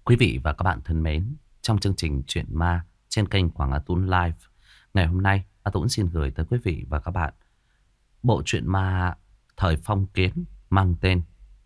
Quý vị và các bạn thân mến, trong chương trình Chuyện Ma trên kênh Quảng Á Tún Live, ngày hôm nay A Tún xin gửi tới quý vị và các bạn bộ truyện ma thời phong kiến mang tên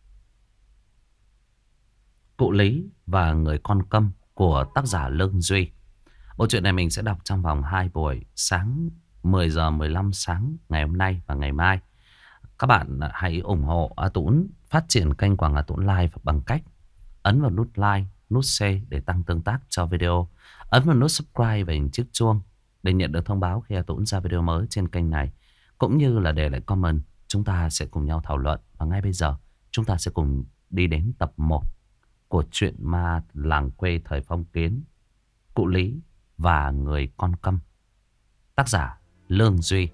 Cụ Lý và Người Con Câm của tác giả Lương Duy. Bộ truyện này mình sẽ đọc trong vòng 2 buổi, sáng 10 giờ 15 sáng ngày hôm nay và ngày mai. Các bạn hãy ủng hộ A Tún phát triển kênh Quảng Á Tún Live bằng cách ấn vào nút like, nút share để tăng tương tác cho video. Ấn vào nút subscribe và hình chiếc chuông để nhận được thông báo khi A Tún ra video mới trên kênh này. Cũng như là để lại comment, chúng ta sẽ cùng nhau thảo luận. Và ngay bây giờ, chúng ta sẽ cùng đi đến tập 1 của truyện ma làng quê thời phong kiến, Cụ Lý và Người Con Câm. Tác giả Lương Duy.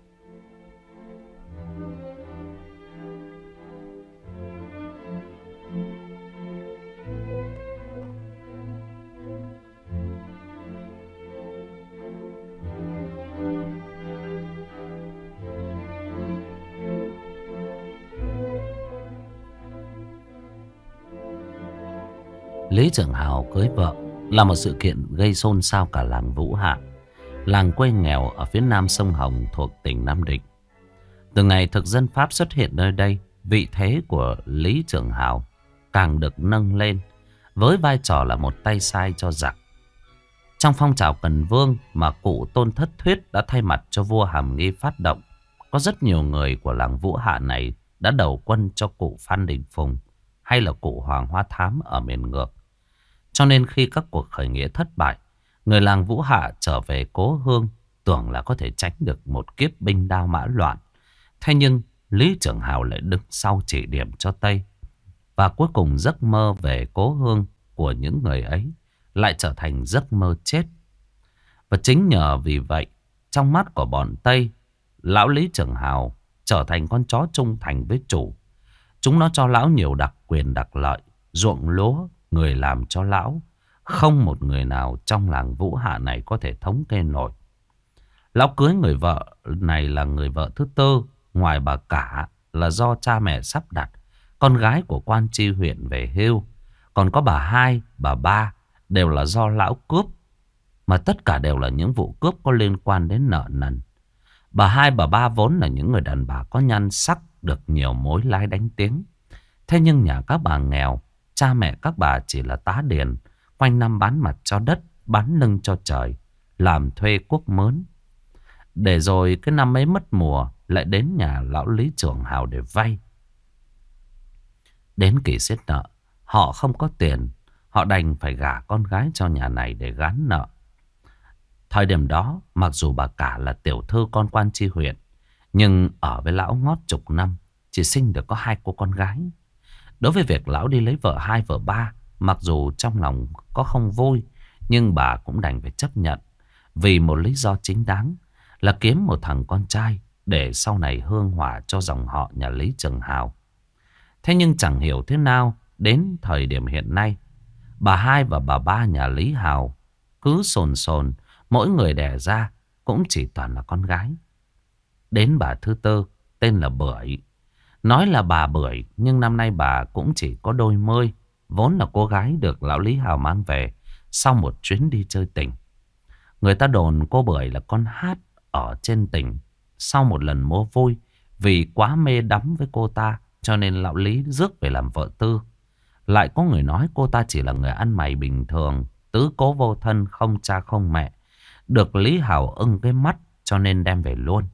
Lý Trường Hào cưới vợ là một sự kiện gây xôn xao cả làng Vũ Hạ, làng quê nghèo ở phía nam sông Hồng thuộc tỉnh Nam Định. Từ ngày thực dân Pháp xuất hiện nơi đây, vị thế của Lý Trường Hào càng được nâng lên với vai trò là một tay sai cho giặc. Trong phong trào Cần Vương mà cụ Tôn Thất Thuyết đã thay mặt cho vua Hàm Nghi phát động, có rất nhiều người của làng Vũ Hạ này đã đầu quân cho cụ Phan Đình Phùng hay là cụ Hoàng Hoa Thám ở miền ngược. Cho nên khi các cuộc khởi nghĩa thất bại, người làng Vũ Hạ trở về cố hương tưởng là có thể tránh được một kiếp binh đao mã loạn. Thế nhưng Lý Trường Hào lại đứng sau chỉ điểm cho Tây. Và cuối cùng giấc mơ về cố hương của những người ấy lại trở thành giấc mơ chết. Và chính nhờ vì vậy, trong mắt của bọn Tây, lão Lý Trường Hào trở thành con chó trung thành với chủ. Chúng nó cho lão nhiều đặc quyền đặc lợi, ruộng lúa, người làm cho lão. Không một người nào trong làng Vũ Hạ này có thể thống kê nổi. Lão cưới người vợ này là người vợ thứ tư, ngoài bà cả là do cha mẹ sắp đặt, con gái của quan tri huyện về hưu. Còn có bà hai, bà ba đều là do lão cướp, mà tất cả đều là những vụ cướp có liên quan đến nợ nần. Bà hai, bà ba vốn là những người đàn bà có nhan sắc, được nhiều mối lái đánh tiếng. Thế nhưng nhà các bà nghèo, cha mẹ các bà chỉ là tá điền, quanh năm bán mặt cho đất, bán lưng cho trời, làm thuê cuốc mướn. Để rồi cái năm ấy mất mùa, lại đến nhà lão Lý Trường Hào để vay. Đến kỳ xiết nợ, họ không có tiền, họ đành phải gả con gái cho nhà này để gán nợ. Thời điểm đó, mặc dù bà cả là tiểu thư con quan tri huyện, nhưng ở với lão ngót chục năm, chỉ sinh được có 2 cô con gái. Đối với việc lão đi lấy vợ 2 vợ 3, mặc dù trong lòng có không vui, nhưng bà cũng đành phải chấp nhận. Vì một lý do chính đáng là kiếm một thằng con trai để sau này hương hỏa cho dòng họ nhà Lý Trường Hào. Thế nhưng chẳng hiểu thế nào, đến thời điểm hiện nay, bà hai và bà ba nhà Lý Hào cứ sồn sồn, mỗi người đẻ ra cũng chỉ toàn là con gái. Đến bà thứ tư tên là Bưởi. Nói là bà Bưởi, nhưng năm nay bà cũng chỉ có đôi mươi, vốn là cô gái được lão Lý Hào mang về sau một chuyến đi chơi tỉnh. Người ta đồn cô Bưởi là con hát ở trên tỉnh. Sau một lần mua vui, vì quá mê đắm với cô ta, cho nên lão Lý rước về làm vợ tư. Lại có người nói cô ta chỉ là người ăn mày bình thường, tứ cố vô thân, không cha không mẹ, được Lý Hào ưng cái mắt cho nên đem về luôn.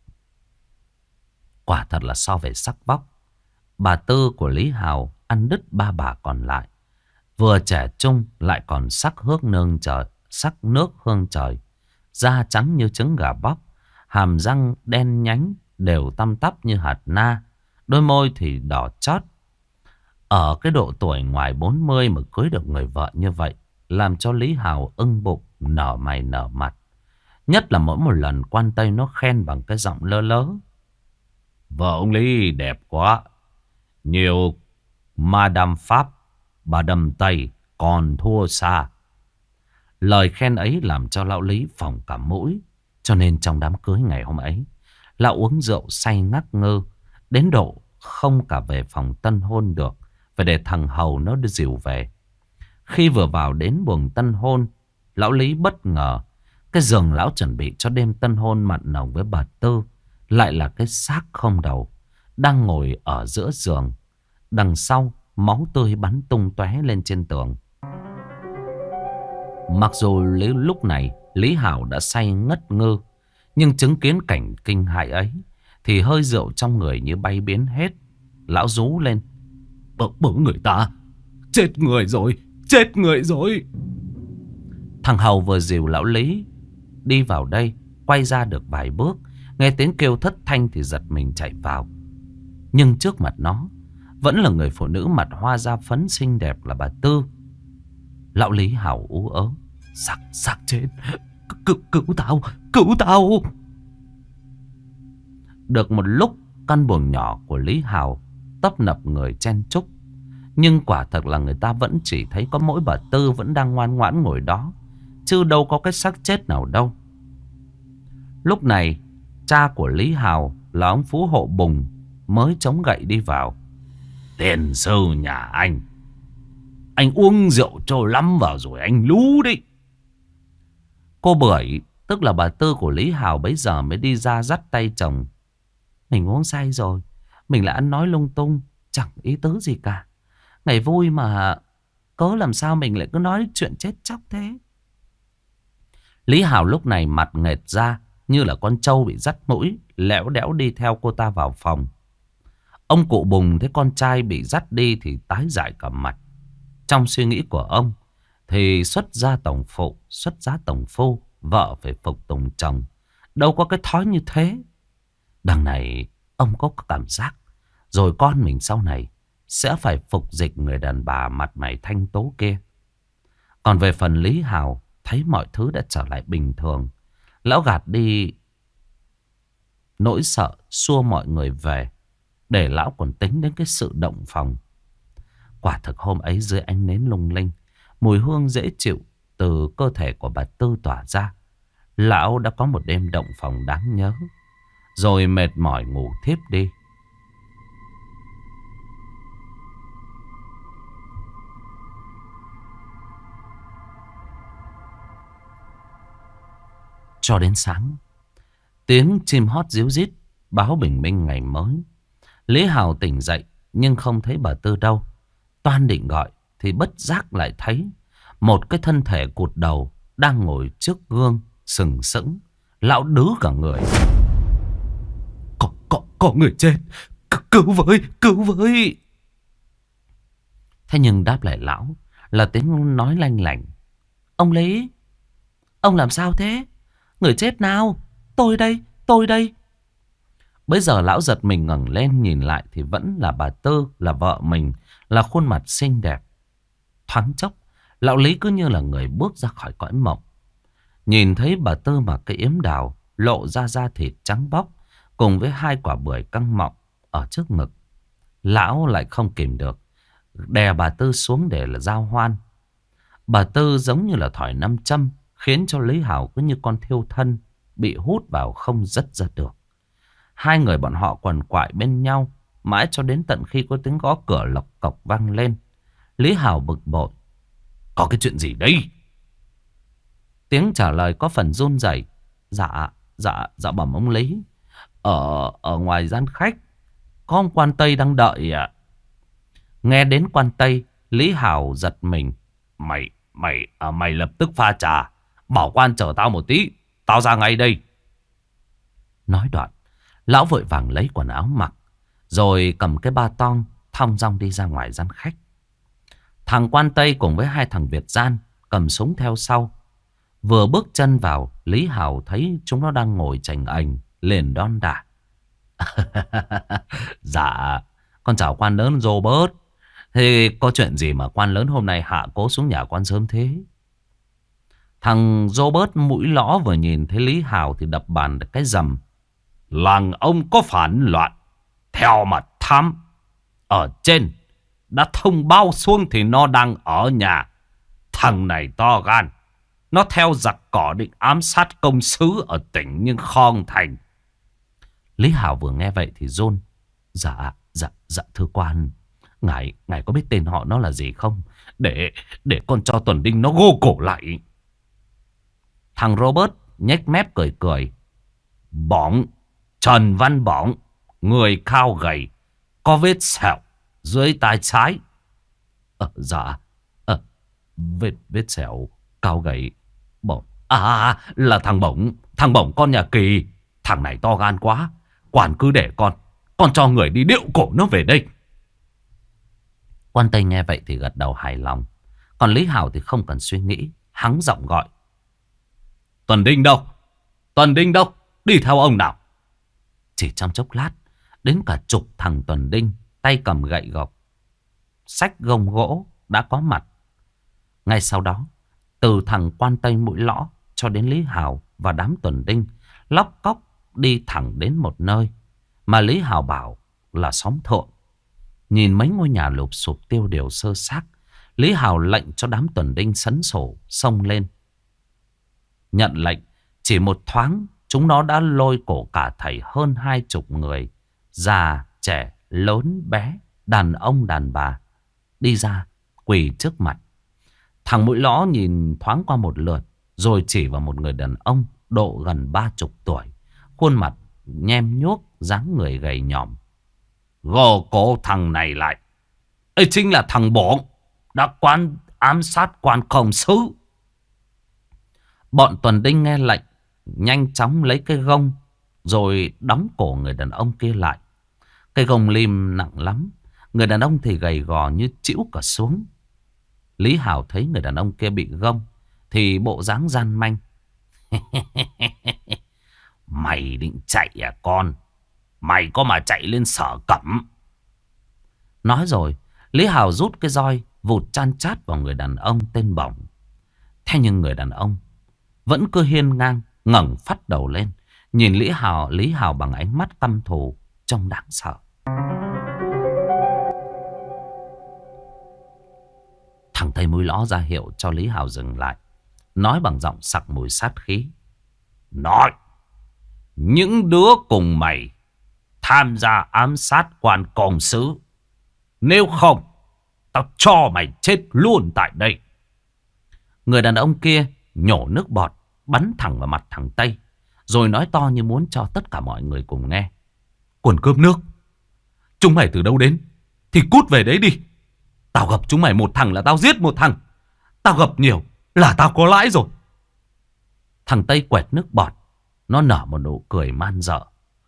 Quả thật là so về sắc vóc, bà tư của Lý Hào ăn đứt ba bà còn lại. Vừa trẻ trung lại còn sắc nước hương trời. Da trắng như trứng gà bóc, hàm răng đen nhánh đều tăm tắp như hạt na, đôi môi thì đỏ chót. Ở cái độ tuổi ngoài 40 mà cưới được người vợ như vậy, làm cho Lý Hào ưng bụng, nở mày nở mặt. Nhất là mỗi một lần quan Tây nó khen bằng cái giọng lơ lớ: "Vợ ông Lý đẹp quá, nhiều Madame Pháp, bà đầm Tây còn thua xa." Lời khen ấy làm cho lão Lý phỏng cả mũi. Cho nên trong đám cưới ngày hôm ấy, lão uống rượu say ngắc ngơ, đến độ không cả về phòng tân hôn được, phải để thằng hầu nó đưa dìu về. Khi vừa vào đến buồng tân hôn, lão Lý bất ngờ. Cái giường lão chuẩn bị cho đêm tân hôn mặn nồng với bà Tư lại là cái xác không đầu đang ngồi ở giữa giường. Đằng sau, máu tươi bắn tung tóe lên trên tường. Mặc dù lúc này Lý Hảo đã say ngất ngơ, nhưng chứng kiến cảnh kinh hại ấy thì hơi rượu trong người như bay biến hết. Lão rú lên: Bớ người ta, chết người rồi, chết người rồi. Thằng Hầu vừa dìu lão Lý đi vào đây, quay ra được vài bước, nghe tiếng kêu thất thanh thì giật mình chạy vào. Nhưng trước mặt nó vẫn là người phụ nữ mặt hoa da phấn xinh đẹp là bà Tư. Lão Lý hào ú ớ: Xác chết, cứu tao, cứu tao. Được một lúc, căn buồng nhỏ của Lý Hào tấp nập người chen chúc. Nhưng quả thật là người ta vẫn chỉ thấy có mỗi bà Tư vẫn đang ngoan ngoãn ngồi đó, chứ đâu có cái xác chết nào đâu. Lúc này, cha của Lý Hào là ông Phú Hộ Bùng mới chống gậy đi vào. Tiền sư nhà anh uống rượu trôi lắm vào rồi anh lú đi. Cô Bưởi, tức là bà Tư của Lý Hào, bấy giờ mới đi ra dắt tay chồng. Mình uống say rồi, mình lại ăn nói lung tung, chẳng ý tứ gì cả. Ngày vui mà cớ làm sao mình lại cứ nói chuyện chết chóc thế. Lý Hào lúc này mặt nghệt ra như là con trâu bị dắt mũi, lẽo đẽo đi theo cô ta vào phòng. Ông cụ Bùng thấy con trai bị dắt đi thì tái dại cả mặt. Trong suy nghĩ của ông thì xuất gia tổng phụ, xuất giá tổng phu, vợ phải phục tùng chồng, đâu có cái thói như thế. Đằng này ông có cảm giác rồi con mình sau này sẽ phải phục dịch người đàn bà mặt mày thanh tố kia. Còn về phần Lý Hào, thấy mọi thứ đã trở lại bình thường, lão gạt đi nỗi sợ, xua mọi người về, để lão còn tính đến cái sự động phòng. Quả thực hôm ấy dưới ánh nến lung linh, mùi hương dễ chịu từ cơ thể của bà Tư tỏa ra, lão đã có một đêm động phòng đáng nhớ. Rồi mệt mỏi ngủ thiếp đi. Cho đến sáng, tiếng chim hót ríu rít báo bình minh ngày mới. Lý Hào tỉnh dậy nhưng không thấy bà Tư đâu. Toan định gọi thì bất giác lại thấy một cái thân thể cụt đầu đang ngồi trước gương sừng sững. Lão đứ cả người: Có người chết, cứu với, cứu với. Thế nhưng đáp lại lão là tiếng nói lanh lảnh: Ông Lý, ông làm sao thế? Người chết nào? Tôi đây, tôi đây. Bây giờ lão giật mình ngẩng lên nhìn lại thì vẫn là bà Tư, là vợ mình, là khuôn mặt xinh đẹp. Thoáng chốc, lão Lý cứ như là người bước ra khỏi cõi mộng. Nhìn thấy bà Tư mặc cái yếm đào, lộ ra da thịt trắng bóc, cùng với 2 quả bưởi căng mọng ở trước ngực, lão lại không kìm được, đè bà Tư xuống để là giao hoan. Bà Tư giống như là thỏi nam châm, khiến cho Lý Hào cứ như con thiêu thân, bị hút vào không dứt ra được. Hai người bọn họ quằn quại bên nhau, mãi cho đến tận khi có tiếng gõ cửa lộc cộc vang lên. Lý Hào bực bội: Có cái chuyện gì đây? Tiếng trả lời có phần run rẩy: Dạ bẩm ông Lý, Ở ngoài gian khách có ông quan Tây đang đợi ạ. Nghe đến quan Tây, Lý Hào giật mình: Mày lập tức pha trà, bảo quan chờ tao một tí, tao ra ngay đây. Nói đoạn, lão vội vàng lấy quần áo mặc, rồi cầm cái ba tong thong dong đi ra ngoài gian khách. Thằng quan Tây cùng với 2 thằng Việt gian cầm súng theo sau. Vừa bước chân vào, Lý Hào thấy chúng nó đang ngồi chành ành, liền đon đả: Dạ, con chào quan lớn Robert. Thế có chuyện gì mà quan lớn hôm nay hạ cố xuống nhà quan sớm thế? Thằng Robert mũi lõ vừa nhìn thấy Lý Hào thì đập bàn cái rầm: Làng ông có phản loạn, theo mà thám. Ở trên đã thông báo xuống thì nó đang ở nhà. Thằng này to gan, nó theo giặc cỏ định ám sát công sứ ở tỉnh nhưng không thành. Lý Hào vừa nghe vậy thì run: Dạ thưa quan, ngài có biết tên họ nó là gì không? Để con cho Tuần Đinh nó gô cổ lại. Thằng Robert nhếch mép cười cười. Bỏng, Trần Văn Bỏng, người cao gầy, có vết sẹo dưới tai trái. Dạ, vết sẹo, cao gầy, Bỏng. Là thằng Bỏng, thằng Bỏng con nhà Kỳ. Thằng này to gan quá. Quản cứ để con cho người đi điệu cổ nó về đây. Quan Tây nghe vậy thì gật đầu hài lòng. Còn Lý Hào thì không cần suy nghĩ, hắng giọng gọi. Tuần Đinh đâu? Tuần Đinh đâu? Đi theo ông nào. Chỉ trong chốc lát, đến cả chục thằng Tuần Đinh tay cầm gậy gộc, xách gông gỗ đã có mặt. Ngay sau đó, từ thằng Quan Tây Mũi Lõ cho đến Lý Hào và đám Tuần Đinh lóc cóc đi thẳng đến một nơi mà Lý Hào bảo là xóm thượng. Nhìn mấy ngôi nhà lụp sụp tiêu điều sơ xác, Lý Hào lệnh cho đám Tuần Đinh sấn sổ xông lên. Nhận lệnh, chỉ một thoáng chúng nó đã lôi cổ cả thảy hơn 20 người, già, trẻ, lớn, bé, đàn ông, đàn bà, đi ra quỳ trước mặt. Thằng Mũi Lõ nhìn thoáng qua một lượt, rồi chỉ vào một người đàn ông độ gần 30 tuổi, khuôn mặt nhem nhuốc, dáng người gầy nhòm. Gò cổ thằng này lại. Ấy chính là thằng Bỏng đã ám sát quan công sứ. Bọn Tuần Đinh nghe lệnh, nhanh chóng lấy cái gông rồi đóng cổ người đàn ông kia lại. Cái gông lim nặng lắm, người đàn ông thì gầy gò như chĩu cả xuống. Lý Hào thấy người đàn ông kia bị gông thì bộ dáng gian manh. Mày định chạy à con? Mày có mà chạy lên Sở Cẩm. Nói rồi, Lý Hào rút cái roi vụt chan chát vào người đàn ông tên Bỏng. Thế nhưng người đàn ông vẫn cứ hiên ngang ngẩng phát đầu lên, nhìn Lý Hào bằng ánh mắt căm thù trông đáng sợ. Thằng Tây Mũi Lõ ra hiệu cho Lý Hào dừng lại, nói bằng giọng sặc mùi sát khí. Nói, những đứa cùng mày tham gia ám sát quan công sứ. Nếu không, tao cho mày chết luôn tại đây. Người đàn ông kia nhổ nước bọt, bắn thẳng vào mặt thằng Tây, rồi nói to như muốn cho tất cả mọi người cùng nghe. Quần cơm nước, chúng mày từ đâu đến thì cút về đấy đi. Tao gặp chúng mày một thằng là tao giết một thằng. Tao gặp nhiều là tao có lãi rồi. Thằng Tây quẹt nước bọt, nó nở một nụ cười man dợ.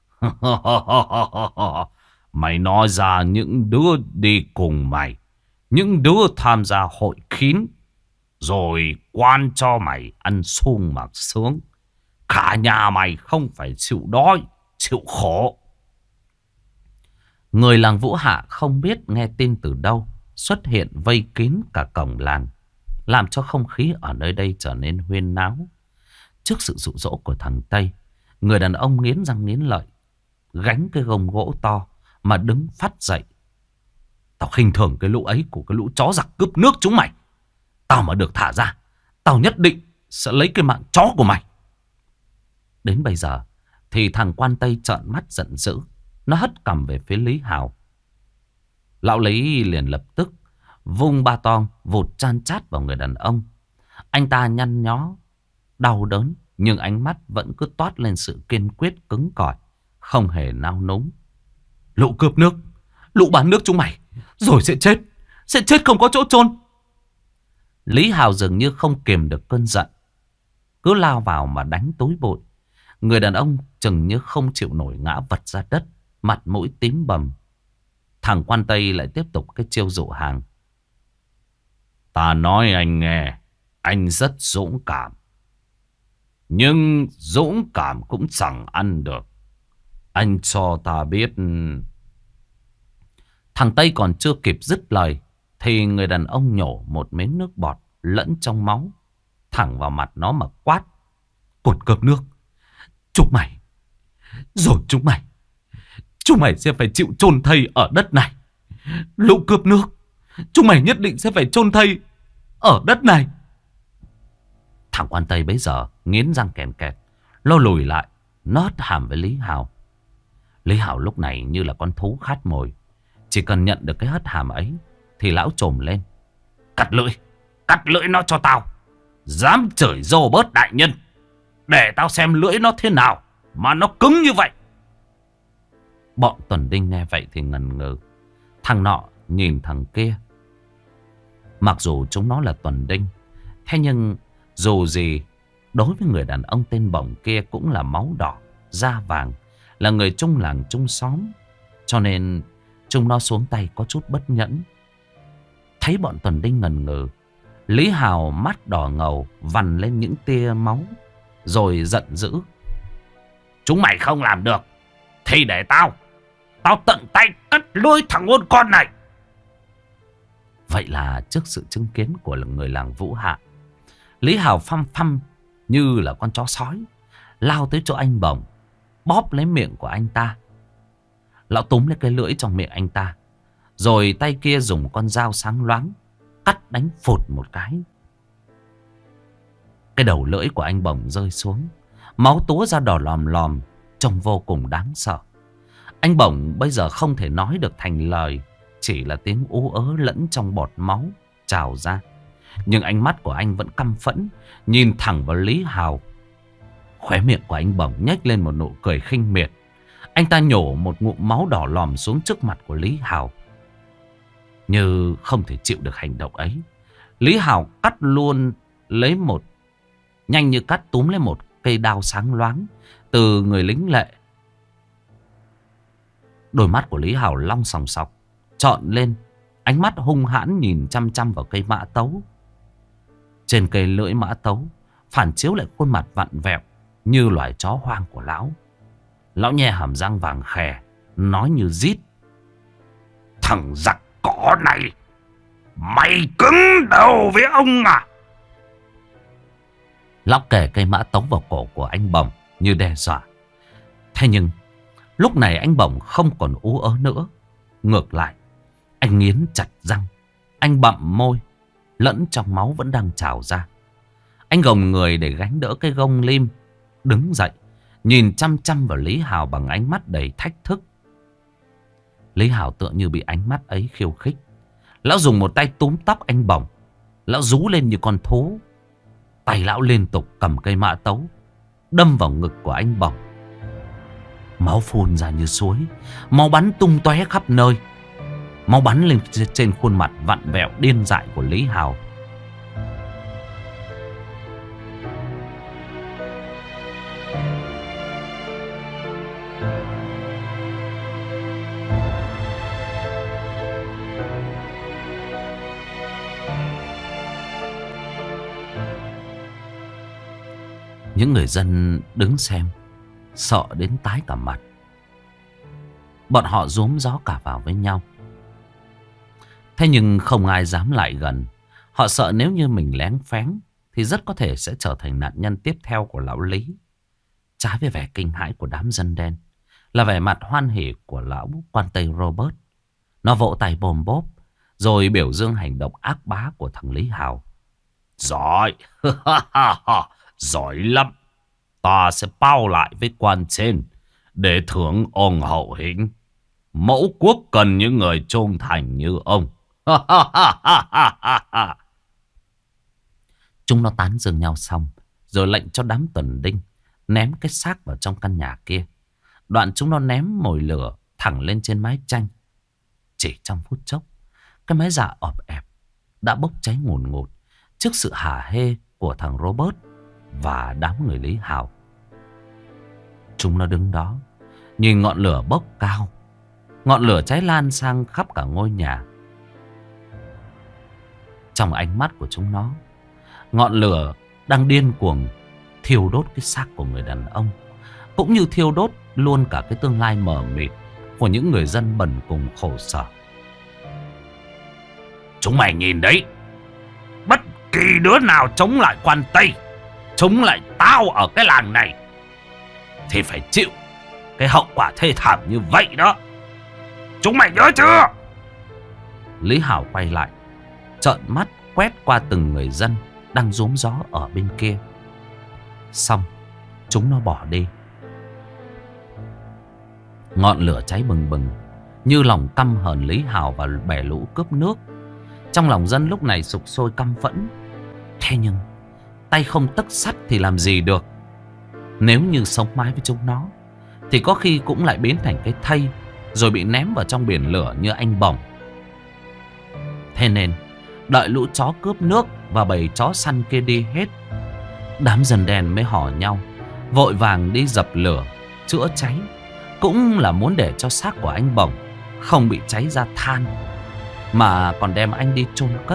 Mày nói ra những đứa đi cùng mày, những đứa tham gia hội kín, rồi quan cho mày ăn sung mặc sướng. Cả nhà mày không phải chịu đói, chịu khổ. Người làng Vũ Hạ không biết nghe tin từ đâu xuất hiện vây kín cả cổng làng, làm cho không khí ở nơi đây trở nên huyên náo. Trước sự dụ dỗ của thằng Tây, người đàn ông nghiến răng nghiến lợi, gánh cái gông gỗ to mà đứng phát dậy. Tao khinh thường cái lũ ấy của cái lũ chó giặc cướp nước chúng mày. Tao mà được thả ra, tao nhất định sẽ lấy cái mạng chó của mày. Đến bây giờ thì thằng Quan Tây trợn mắt giận dữ, nó hất cằm về phía Lý Hào. Lão Lý liền lập tức vung ba tong vụt chan chát vào người đàn ông. Anh ta nhăn nhó, đau đớn, nhưng ánh mắt vẫn cứ toát lên sự kiên quyết cứng cỏi, không hề nao núng. Lũ cướp nước, lũ bán nước chúng mày, rồi sẽ chết không có chỗ chôn. Lý Hào dường như không kiềm được cơn giận, cứ lao vào mà đánh túi bụi. Người đàn ông chừng như không chịu nổi ngã vật ra đất, mặt mũi tím bầm. Thằng Quan Tây lại tiếp tục cái chiêu dụ hàng. Ta nói anh nghe, anh rất dũng cảm. Nhưng dũng cảm cũng chẳng ăn được. Anh cho ta biết. Thằng Tây còn chưa kịp dứt lời thì người đàn ông nhổ một miếng nước bọt lẫn trong máu thẳng vào mặt nó mà quát. Cột cơm nước, chúng mày, rồi chúng mày sẽ phải chịu chôn thây ở đất này. Lũ cướp nước, chúng mày nhất định sẽ phải chôn thây ở đất này. Thằng Quan Tây bấy giờ nghiến răng kèn kẹt, nó lùi lại, nó hất hàm với Lý Hào. Lý Hào lúc này như là con thú khát mồi, chỉ cần nhận được cái hất hàm ấy thì lão trồm lên, Cắt lưỡi nó cho tao. Dám chửi rô bớt đại nhân, để tao xem lưỡi nó thế nào mà nó cứng như vậy. Bọn Tuần Đinh nghe vậy thì ngần ngừ. Thằng nọ nhìn thằng kia. Mặc dù chúng nó là Tuần Đinh, thế nhưng dù gì đối với người đàn ông tên Bổng kia cũng là máu đỏ, da vàng, là người chung làng chung xóm. Cho nên chúng nó xuống tay có chút bất nhẫn. Thấy bọn Tuần Đinh ngần ngừ, Lý Hào mắt đỏ ngầu vằn lên những tia máu, rồi giận dữ. Chúng mày không làm được thì để tao tận tay cắt lưỡi thằng ngôn con này. Vậy là trước sự chứng kiến của người làng Vũ Hạ, Lý Hào phăm phăm như là con chó sói lao tới chỗ anh Bổng, bóp lấy miệng của anh ta. Lão túm lấy cái lưỡi trong miệng anh ta, rồi tay kia dùng con dao sáng loáng cắt đánh phụt một cái. Cái đầu lưỡi của anh Bổng rơi xuống, máu túa ra đỏ lòm lòm, trông vô cùng đáng sợ. Anh Bổng bây giờ không thể nói được thành lời, chỉ là tiếng ú ớ lẫn trong bọt máu trào ra. Nhưng ánh mắt của anh vẫn căm phẫn, nhìn thẳng vào Lý Hào. Khóe miệng của anh Bổng nhếch lên một nụ cười khinh miệt. Anh ta nhổ một ngụm máu đỏ lòm xuống trước mặt của Lý Hào. Như không thể chịu được hành động ấy, Lý Hào cắt luôn lấy một, nhanh như cắt túm lấy một cây đao sáng loáng từ người lính lệ. Đôi mắt của Lý Hào long sòng sọc trọn lên, ánh mắt hung hãn nhìn chăm chăm vào cây mã tấu. Trên cây lưỡi mã tấu phản chiếu lại khuôn mặt vặn vẹo như loài chó hoang của lão. Lão nhe hàm răng vàng khè, nói như rít. Thằng giặc cỏ này, mày cứng đầu với ông à? Lão kề cây mã tấu vào cổ của anh Bổng như đe dọa. Thế nhưng lúc này anh Bổng không còn ú ớ nữa. Ngược lại, anh nghiến chặt răng, anh bặm môi, lẫn trong máu vẫn đang trào ra. Anh gồng người để gánh đỡ cái gông lim, đứng dậy, nhìn chăm chăm vào Lý Hào bằng ánh mắt đầy thách thức. Lý Hào tựa như bị ánh mắt ấy khiêu khích. Lão dùng một tay túm tóc anh Bổng. Lão rú lên như con thú. Tay lão liên tục cầm cây mã tấu, đâm vào ngực của anh Bổng. Máu phun ra như suối, máu bắn tung tóe khắp nơi. Máu bắn lên trên khuôn mặt vặn vẹo điên dại của Lý Hào. Những người dân đứng xem sợ đến tái cả mặt. Bọn họ rúm gió cả vào với nhau. Thế nhưng không ai dám lại gần. Họ sợ nếu như mình lén phén thì rất có thể sẽ trở thành nạn nhân tiếp theo của lão Lý. Trái với vẻ kinh hãi của đám dân đen là vẻ mặt hoan hỉ của lão quan Tây Robert. Nó vỗ tay bồm bốp, rồi biểu dương hành động ác bá của thằng Lý Hào. Giỏi, giỏi lắm. Ta sẽ bao lại với quan trên để thưởng ông hậu hĩnh. Mẫu quốc cần những người trung thành như ông. Chúng nó tán dương nhau xong, rồi lệnh cho đám Tuần Đinh ném cái xác vào trong căn nhà kia. Đoạn chúng nó ném mồi lửa thẳng lên trên mái tranh. Chỉ trong phút chốc, cái mái dạ ọp ẹp đã bốc cháy ngùn ngụt trước sự hả hê của thằng Robert và đám người Lý Hào. Chúng nó đứng đó nhìn ngọn lửa bốc cao. Ngọn lửa cháy lan sang khắp cả ngôi nhà. Trong ánh mắt của chúng nó, ngọn lửa đang điên cuồng thiêu đốt cái xác của người đàn ông, cũng như thiêu đốt luôn cả cái tương lai mờ mịt của những người dân bần cùng khổ sở. Chúng mày nhìn đấy, bất kỳ đứa nào chống lại quan Tây, chống lại tao ở cái làng này, thì phải chịu cái hậu quả thê thảm như vậy đó. Chúng mày nhớ chưa? Lý Hào quay lại, trợn mắt quét qua từng người dân đang rúm gió ở bên kia. Xong, chúng nó bỏ đi. Ngọn lửa cháy bừng bừng như lòng căm hờn Lý Hào và bè lũ cướp nước. Trong lòng dân lúc này sục sôi căm phẫn. Thế nhưng tay không tấc sắt thì làm gì được. Nếu như sống mái với chúng nó thì có khi cũng lại biến thành cái thây, rồi bị ném vào trong biển lửa như anh Bổng. Thế nên đợi lũ chó cướp nước và bầy chó săn kia đi hết, đám dân đen mới hò nhau vội vàng đi dập lửa chữa cháy, cũng là muốn để cho xác của anh Bổng không bị cháy ra than, mà còn đem anh đi chôn cất.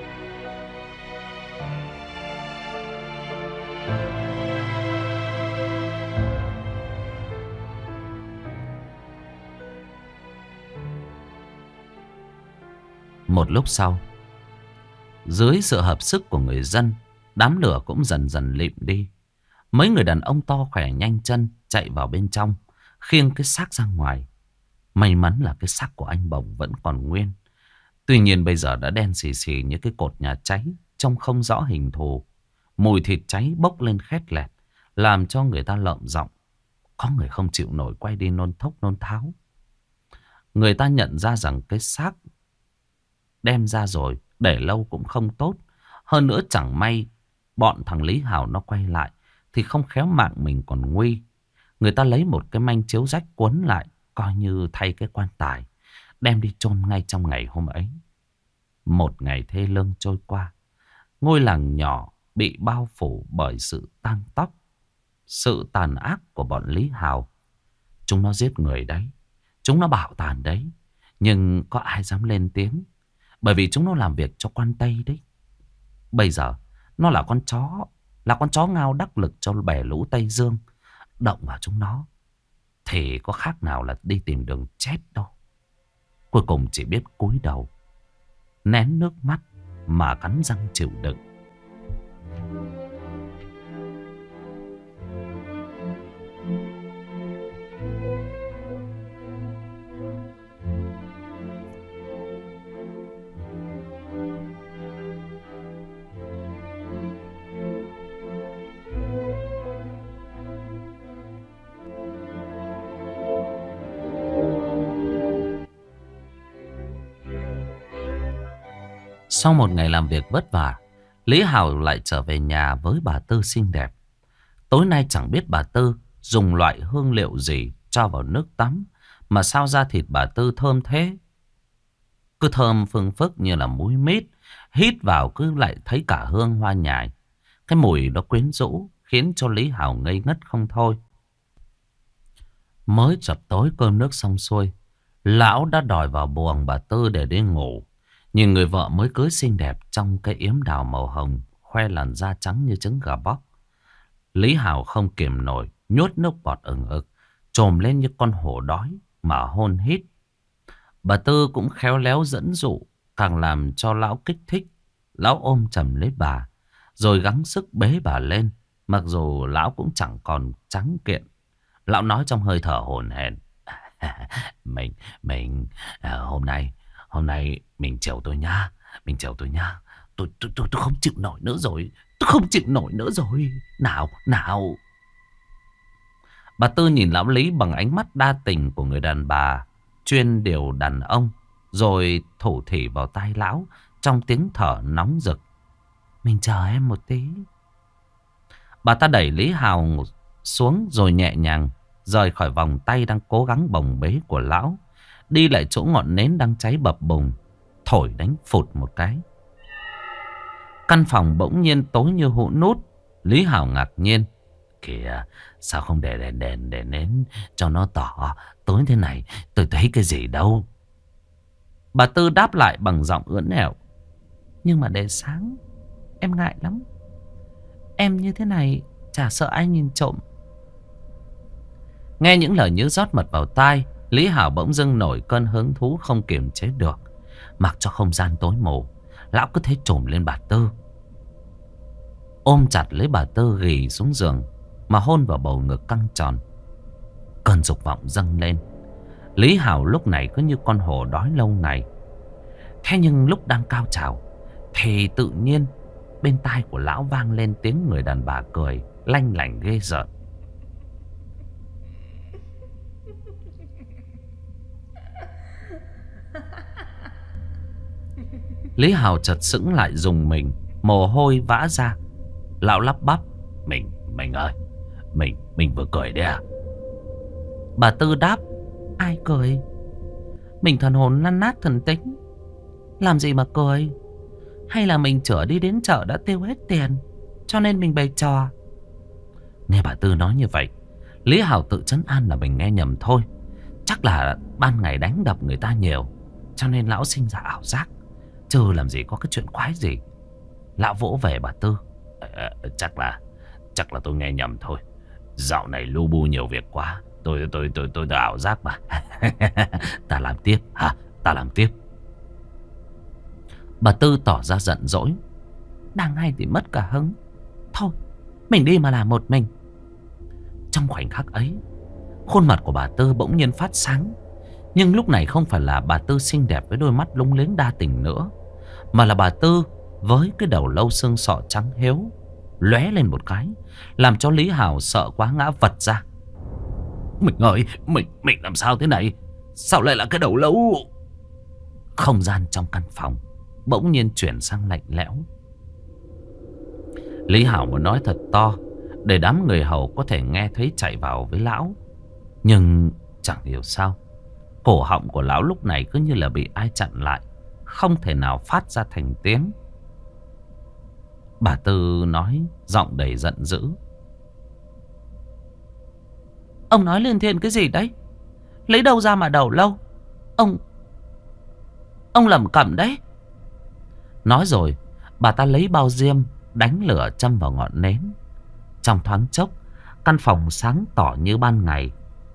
Một lúc sau, dưới sự hợp sức của người dân, đám lửa cũng dần dần lịm đi. Mấy người đàn ông to khỏe nhanh chân chạy vào bên trong, khiêng cái xác ra ngoài. May mắn là cái xác của anh Bổng vẫn còn nguyên. Tuy nhiên bây giờ đã đen xì xì như cái cột nhà cháy, trông không rõ hình thù. Mùi thịt cháy bốc lên khét lẹt, làm cho người ta lợm giọng. Có người không chịu nổi quay đi nôn thốc nôn tháo. Người ta nhận ra rằng cái xác đem ra rồi để lâu cũng không tốt. Hơn nữa chẳng may bọn thằng Lý Hào nó quay lại thì không khéo mạng mình còn nguy. Người ta lấy một cái manh chiếu rách quấn lại, coi như thay cái quan tài, đem đi chôn ngay trong ngày hôm ấy. Một ngày thê lương trôi qua, ngôi làng nhỏ bị bao phủ bởi sự tang tóc, sự tàn ác của bọn Lý Hào. Chúng nó giết người đấy, chúng nó bạo tàn đấy, nhưng có ai dám lên tiếng, bởi vì chúng nó làm việc cho quan Tây đấy. Bây giờ nó là con chó ngao đắc lực cho bè lũ Tây Dương. Động vào chúng nó thì có khác nào là đi tìm đường chết đâu. Cuối cùng chỉ biết cúi đầu, nén nước mắt mà cắn răng chịu đựng. Sau một ngày làm việc vất vả, Lý Hào lại trở về nhà với bà Tư xinh đẹp. Tối nay chẳng biết bà Tư dùng loại hương liệu gì cho vào nước tắm mà sao da thịt bà Tư thơm thế. Cứ thơm phưng phức như là muối mít, hít vào cứ lại thấy cả hương hoa nhài. Cái mùi nó quyến rũ khiến cho Lý Hào ngây ngất không thôi. Mới chập tối cơm nước xong xuôi, lão đã đòi vào buồng bà Tư để đi ngủ. Nhìn người vợ mới cưới xinh đẹp trong cái yếm đào màu hồng, khoe làn da trắng như trứng gà bóc. Lý Hào không kiềm nổi, nhốt nước bọt ừng ực, trồm lên như con hổ đói mà hôn hít. Bà Tư cũng khéo léo dẫn dụ, càng làm cho lão kích thích. Lão ôm chầm lấy bà, rồi gắng sức bế bà lên. Mặc dù lão cũng chẳng còn trắng kiện, lão nói trong hơi thở hổn hển: mình hôm nay mình chiều tôi nhá, mình chiều tôi nhá. Tôi không chịu nổi nữa rồi, tôi không chịu nổi nữa rồi. Nào. Bà Tư nhìn lão Lý bằng ánh mắt đa tình của người đàn bà chuyên điều đàn ông, rồi thủ thỉ vào tai lão trong tiếng thở nóng rực: mình chờ em một tí. Bà ta đẩy Lý Hào xuống rồi nhẹ nhàng rời khỏi vòng tay đang cố gắng bồng bế của lão, đi lại chỗ ngọn nến đang cháy bập bùng, thổi đánh phụt một cái. Căn phòng bỗng nhiên tối như hũ nút. Lý Hào ngạc nhiên: kìa, sao không để đèn để nến cho nó tỏ, tối thế này tôi thấy cái gì đâu. Bà Tư đáp lại bằng giọng ưỡn ẻo: nhưng mà để sáng em ngại lắm. Em như thế này chả sợ ai nhìn trộm. Nghe những lời như rót mật vào tai, Lý Hảo bỗng dưng nổi cơn hứng thú không kiềm chế được. Mặc cho không gian tối mù, lão cứ thế trồm lên bà Tư, ôm chặt lấy bà Tư ghì xuống giường mà hôn vào bầu ngực căng tròn. Cơn dục vọng dâng lên. Lý Hảo lúc này cứ như con hổ đói lâu ngày. Thế nhưng lúc đang cao trào thì tự nhiên bên tai của lão vang lên tiếng người đàn bà cười lanh lảnh ghê rợn: Lý Hào chợt sững lại dùng mình, mồ hôi vã ra. Lão lắp bắp: Mình ơi, mình vừa cười đấy à? Bà Tư đáp: Ai cười? Mình thần hồn lăn nát thần tính, làm gì mà cười? Hay là mình chữa đi đến chợ đã tiêu hết tiền, cho nên mình bày trò? Nghe bà Tư nói như vậy, Lý Hào tự trấn an là mình nghe nhầm thôi. Chắc là ban ngày đánh đập người ta nhiều, cho nên lão sinh ra ảo giác, chứ làm gì có cái chuyện quái gì. Lão vỗ về bà Tư: Chắc là tôi nghe nhầm thôi. Dạo này lu bu nhiều việc quá, tôi đã ảo giác mà. Ta làm tiếp hả? Ta làm tiếp. Bà Tư tỏ ra giận dỗi: Đang hay thì mất cả hứng. Thôi, mình đi mà làm một mình. Trong khoảnh khắc ấy, khuôn mặt của bà Tư bỗng nhiên phát sáng. Nhưng lúc này không phải là bà Tư xinh đẹp với đôi mắt lúng liếng đa tình nữa, mà là bà Tư với cái đầu lâu xương sọ trắng hiếu lóe lên một cái, làm cho Lý Hào sợ quá ngã vật ra. Mình ơi, mình làm sao thế này? Sao lại là cái đầu lâu? Không gian trong căn phòng bỗng nhiên chuyển sang lạnh lẽo. Lý Hào muốn nói thật to để đám người hầu có thể nghe thấy, chạy vào với lão. Nhưng chẳng hiểu sao, cổ họng của lão lúc này cứ như là bị ai chặn lại, không thể nào phát ra thành tiếng. Bà Tư nói giọng đầy giận dữ: Ông nói liên thiên cái gì đấy? Lấy đâu ra mà đầu lâu? Ông lẩm cẩm đấy. Nói rồi, bà ta lấy bao diêm đánh lửa châm vào ngọn nến. Trong thoáng chốc, căn phòng sáng tỏ như ban ngày.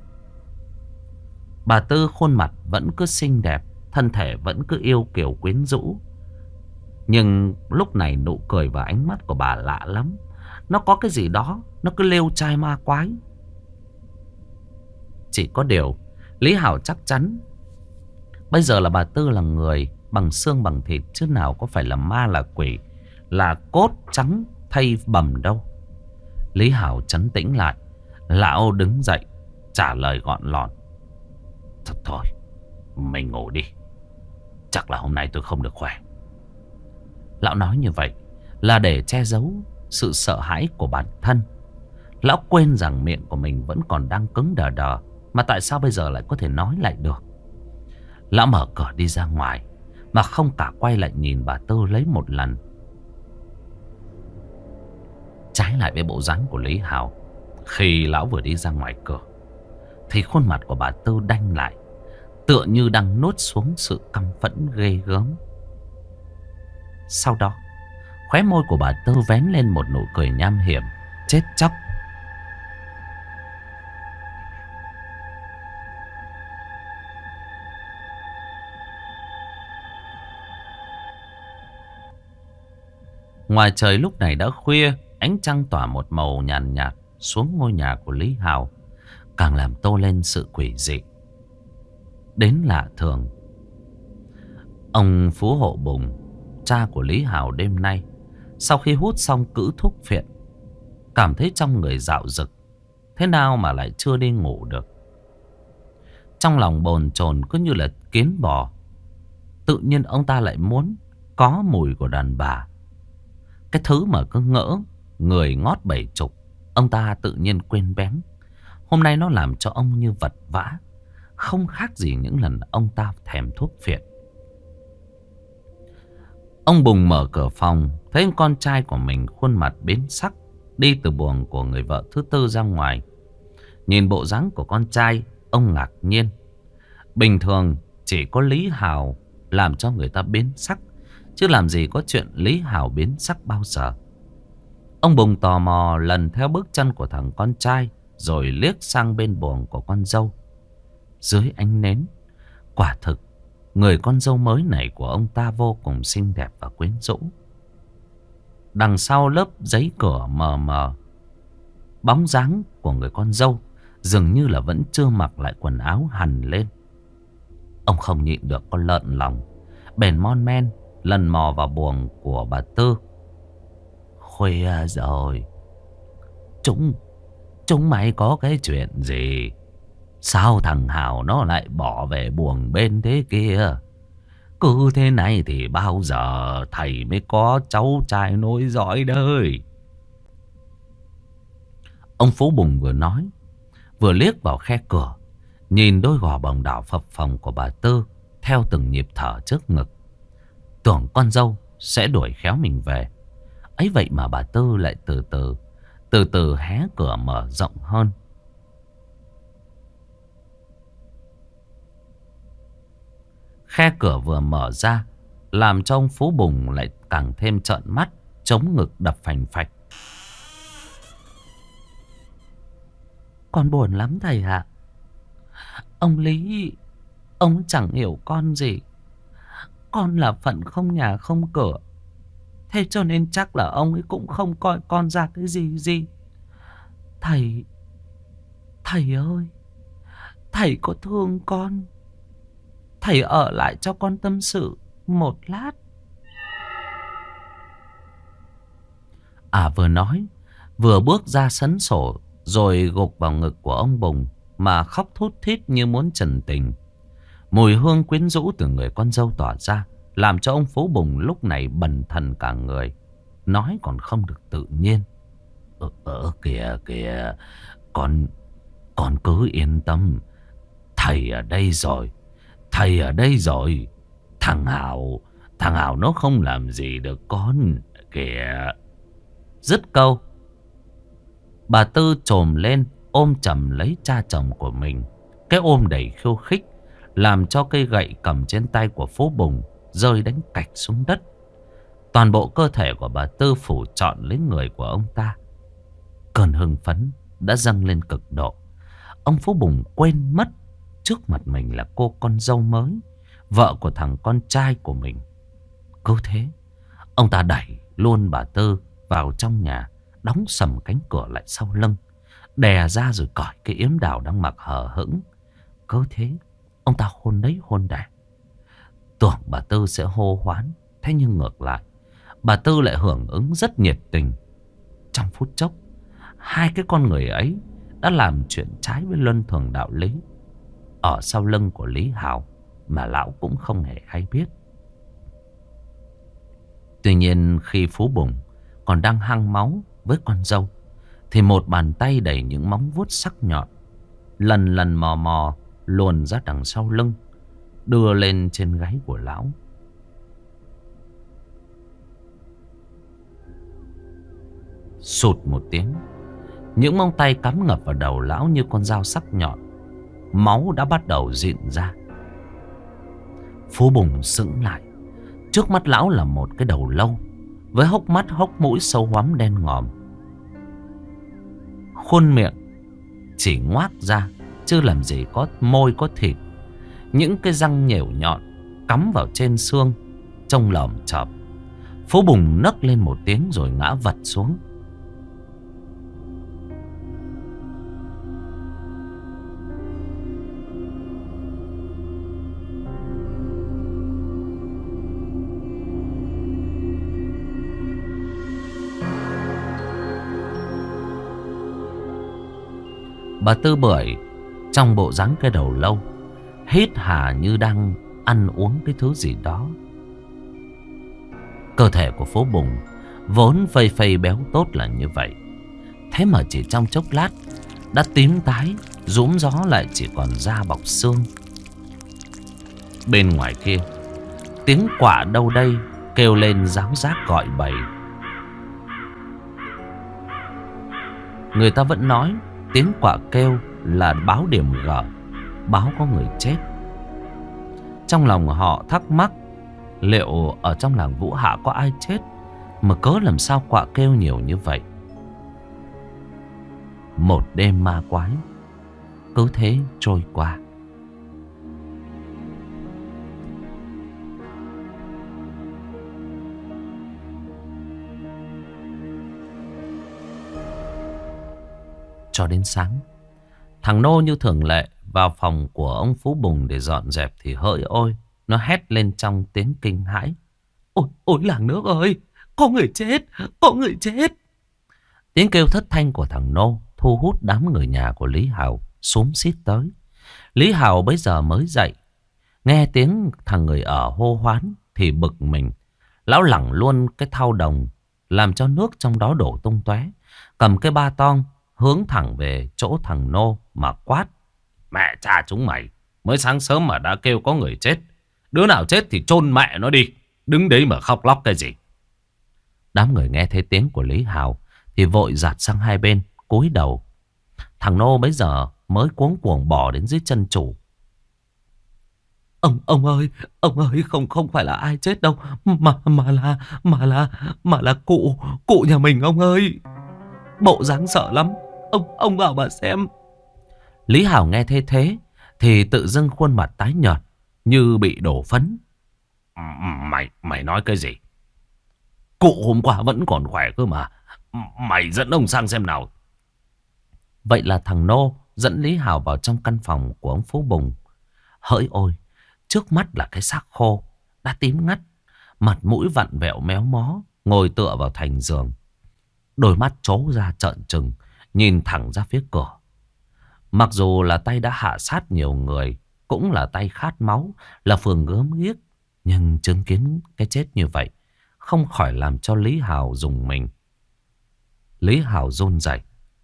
Bà Tư khuôn mặt vẫn cứ xinh đẹp, thân thể vẫn cứ yêu kiều quyến rũ. Nhưng lúc này nụ cười và ánh mắt của bà lạ lắm. Nó có cái gì đó, nó cứ lêu trai ma quái. Chỉ có điều, Lý Hào chắc chắn bây giờ là bà Tư là người bằng xương bằng thịt, chứ nào có phải là ma là quỷ, là cốt trắng thay bầm đâu. Lý Hào trấn tĩnh lại. Lão đứng dậy trả lời gọn lọt: Thôi, mình ngủ đi. Chắc là hôm nay tôi không được khỏe. Lão nói như vậy là để che giấu sự sợ hãi của bản thân. Lão quên rằng miệng của mình vẫn còn đang cứng đờ đờ, mà tại sao bây giờ lại có thể nói lại được. Lão mở cửa đi ra ngoài, mà không cả quay lại nhìn bà Tư lấy một lần. Trái lại với bộ dáng của Lý Hào, khi lão vừa đi ra ngoài cửa thì khuôn mặt của bà Tư đanh lại, tựa như đang nuốt xuống sự căm phẫn ghê gớm. Sau đó, khóe môi của bà Tư vén lên một nụ cười nham hiểm, chết chóc. Ngoài trời lúc này đã khuya, ánh trăng tỏa một màu nhàn nhạt xuống ngôi nhà của Lý Hào, càng làm tô lên sự quỷ dị đến lạ thường. Ông Phú Hộ Bùng, cha của Lý Hào, đêm nay sau khi hút xong cữ thuốc phiện, cảm thấy trong người dạo dực, thế nào mà lại chưa đi ngủ được. Trong lòng bồn chồn cứ như là kiến bò. Tự nhiên ông ta lại muốn có mùi của đàn bà. Cái thứ mà cứ ngỡ người ngót 70, ông ta tự nhiên quên bén. Hôm nay nó làm cho ông như vật vã, không khác gì những lần ông ta thèm thuốc phiện. Ông Bùng mở cửa phòng, thấy con trai của mình khuôn mặt biến sắc, đi từ buồng của người vợ thứ tư ra ngoài. Nhìn bộ dáng của con trai, ông ngạc nhiên. Bình thường chỉ có Lý Hào làm cho người ta biến sắc, chứ làm gì có chuyện Lý Hào biến sắc bao giờ. Ông Bùng tò mò lần theo bước chân của thằng con trai, rồi liếc sang bên buồng của con dâu. Dưới ánh nến, quả thực người con dâu mới này của ông ta vô cùng xinh đẹp và quyến rũ. Đằng sau lớp giấy cửa mờ mờ, bóng dáng của người con dâu dường như là vẫn chưa mặc lại quần áo hằn lên. Ông không nhịn được con lợn lòng, bèn mon men lần mò vào buồng của bà Tư. Khuya rồi, chúng mày có cái chuyện gì? Sao thằng Hào nó lại bỏ về buồng bên thế kia? Cứ thế này thì bao giờ thầy mới có cháu trai nối dõi đời. Ông Phú Bùng vừa nói, vừa liếc vào khe cửa, nhìn đôi gò bồng đảo phập phồng của bà Tư theo từng nhịp thở trước ngực. Tưởng con dâu sẽ đuổi khéo mình về. Ấy vậy mà bà Tư lại từ từ hé cửa mở rộng hơn. Khe cửa vừa mở ra, làm cho ông Phú Bùng lại càng thêm trợn mắt, chống ngực đập phành phạch. Con buồn lắm thầy ạ. Ông Lý, ông chẳng hiểu con gì. Con là phận không nhà không cửa, thế cho nên chắc là ông ấy cũng không coi con ra cái gì. Thầy ơi, thầy có thương con, thầy ở lại cho con tâm sự một lát. Vừa nói, vừa bước ra sấn sổ, rồi gục vào ngực của ông Bùng mà khóc thút thít như muốn trần tình. Mùi hương quyến rũ từ người con dâu tỏa ra, làm cho ông Phú Bùng lúc này bần thần cả người, nói còn không được tự nhiên. Kìa, con cứ yên tâm, thầy ở đây rồi, thầy ở đây rồi. Thằng Hào nó không làm gì được con kìa. Dứt câu, bà Tư trồm lên ôm chầm lấy cha chồng của mình. Cái ôm đầy khiêu khích, làm cho cây gậy cầm trên tay của Phú Bùng rơi đánh cạch xuống đất. Toàn bộ cơ thể của bà Tư phủ trọn lấy người của ông ta. Cơn hưng phấn đã dâng lên cực độ. Ông Phú Bùng quên mất trước mặt mình là cô con dâu mới, vợ của thằng con trai của mình. Cứ thế, ông ta đẩy luôn bà Tư vào trong nhà, đóng sầm cánh cửa lại sau lưng, đè ra rồi cởi cái yếm đào đang mặc hờ hững. Cứ thế, ông ta hôn đấy hôn đẻ. Tưởng bà Tư sẽ hô hoán, thế nhưng ngược lại, bà Tư lại hưởng ứng rất nhiệt tình. Trong phút chốc, hai cái con người ấy đã làm chuyện trái với luân thường đạo lý ở sau lưng của Lý Hào mà lão cũng không hề hay biết. Tuy nhiên khi Phú Bùng còn đang hăng máu với con dâu, thì một bàn tay đầy những móng vuốt sắc nhọn lần lần mò mò luồn ra đằng sau lưng, đưa lên trên gáy của lão. Sụt một tiếng, những móng tay cắm ngập vào đầu lão như con dao sắc nhọn. Máu đã bắt đầu rịn ra. Phú Bùng sững lại. Trước mắt lão là một cái đầu lâu với hốc mắt hốc mũi sâu hoắm đen ngòm. Khuôn miệng chỉ ngoác ra, chứ làm gì có môi có thịt. Những cái răng nhẻo nhọn cắm vào trên xương, trông lởm chởm. Phú Bùng nấc lên một tiếng rồi ngã vật xuống. Bà Tư Bưởi trong bộ dáng cái đầu lâu, hít hà như đang ăn uống cái thứ gì đó. Cơ thể của Phú Bùng vốn phây phây béo tốt là như vậy, thế mà chỉ trong chốc lát đã tím tái, rúm gió lại chỉ còn da bọc xương. Bên ngoài kia, tiếng quạ đâu đây kêu lên ráo rác gọi bầy. Người ta vẫn nói tiếng quạ kêu là báo điểm gở, báo có người chết. Trong lòng họ thắc mắc, liệu ở trong làng Vũ Hạ có ai chết mà cớ làm sao quạ kêu nhiều như vậy. Một đêm ma quái cứ thế trôi qua. Cho đến sáng, thằng Nô như thường lệ vào phòng của ông Phú Bùng để dọn dẹp thì hỡi ôi, nó hét lên trong tiếng kinh hãi. Ôi làng nước ơi, có người chết, có người chết. Tiếng kêu thất thanh của thằng Nô thu hút đám người nhà của Lý Hào xúm xít tới. Lý Hào bấy giờ mới dậy, Nghe tiếng thằng người ở hô hoán thì bực mình. Lão lẳng luôn cái thau đồng, làm cho nước trong đó đổ tung tóe. Cầm cái ba tong hướng thẳng về chỗ thằng Nô mà quát: Mẹ cha chúng mày, mới sáng sớm mà đã kêu có người chết. Đứa nào chết thì chôn mẹ nó đi, đứng đấy mà khóc lóc cái gì. Đám người nghe thấy tiếng của Lý Hào thì vội dạt sang hai bên, cúi đầu. Thằng Nô bấy giờ mới cuống cuồng bỏ đến dưới chân chủ. Ông ơi, không phải là ai chết đâu, mà là cụ nhà mình ông ơi. Bộ dáng sợ lắm, ông vào mà xem. Lý Hào nghe thấy thế thì tự dưng khuôn mặt tái nhợt như bị đổ phấn. Mày nói cái gì? Cụ hôm qua vẫn còn khỏe cơ mà. Mày dẫn ông sang xem nào. Vậy là thằng Nô dẫn Lý Hào vào trong căn phòng của ông Phú Bùng. Hỡi ôi, trước mắt là cái xác khô đã tím ngắt, mặt mũi vặn vẹo méo mó, ngồi tựa vào thành giường. Đôi mắt trố ra trợn trừng, nhìn thẳng ra phía cửa. Mặc dù là tay đã hạ sát nhiều người, cũng là tay khát máu, là phường gớm ghiếc, nhưng chứng kiến cái chết như vậy không khỏi làm cho Lý Hào rùng mình. Lý Hào run rẩy.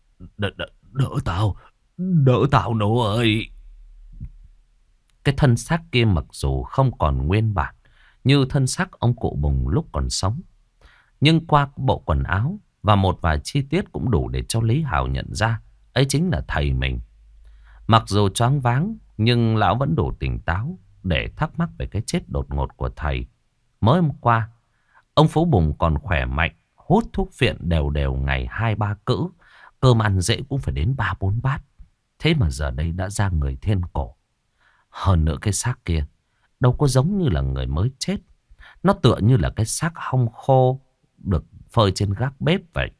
Đỡ tao Nô ơi. Cái thân xác kia mặc dù không còn nguyên bản như thân xác ông cụ Bùng lúc còn sống, nhưng qua bộ quần áo và một vài chi tiết cũng đủ để cho Lý Hào nhận ra ấy chính là thầy mình. Mặc dù choáng váng nhưng lão vẫn đủ tỉnh táo để thắc mắc về cái chết đột ngột của thầy. Mới hôm qua ông Phú Bùng còn khỏe mạnh, hút thuốc phiện đều đều ngày 2-3 cữ, cơm ăn dễ cũng phải đến 3-4 bát. Thế mà giờ đây đã ra người thiên cổ. Hơn nữa cái xác kia đâu có giống như là người mới chết, nó tựa như là cái xác hong khô được phơi trên gác bếp vậy.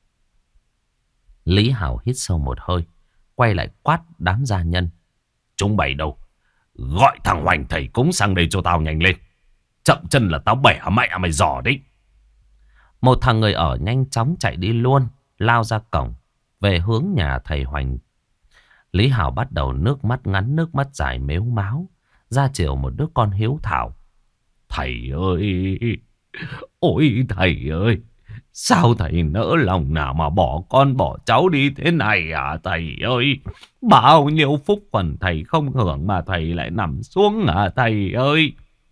Lý Hào hít sâu một hơi, quay lại quát đám gia nhân. Chúng bày đâu? Gọi thằng Hoành thầy cúng sang đây cho tao nhanh lên. Chậm chân là tao bẻ mẹ mày giò đấy. Một thằng người ở nhanh chóng chạy đi luôn, lao ra cổng về hướng nhà thầy Hoành. Lý Hào bắt đầu nước mắt ngắn nước mắt dài mếu máo ra chiều một đứa con hiếu thảo. Thầy ơi, ôi thầy ơi, sao thầy nỡ lòng nào mà bỏ con bỏ cháu đi thế này à thầy ơi? Bao nhiêu phúc phần thầy không hưởng mà thầy lại nằm xuống à thầy ơi?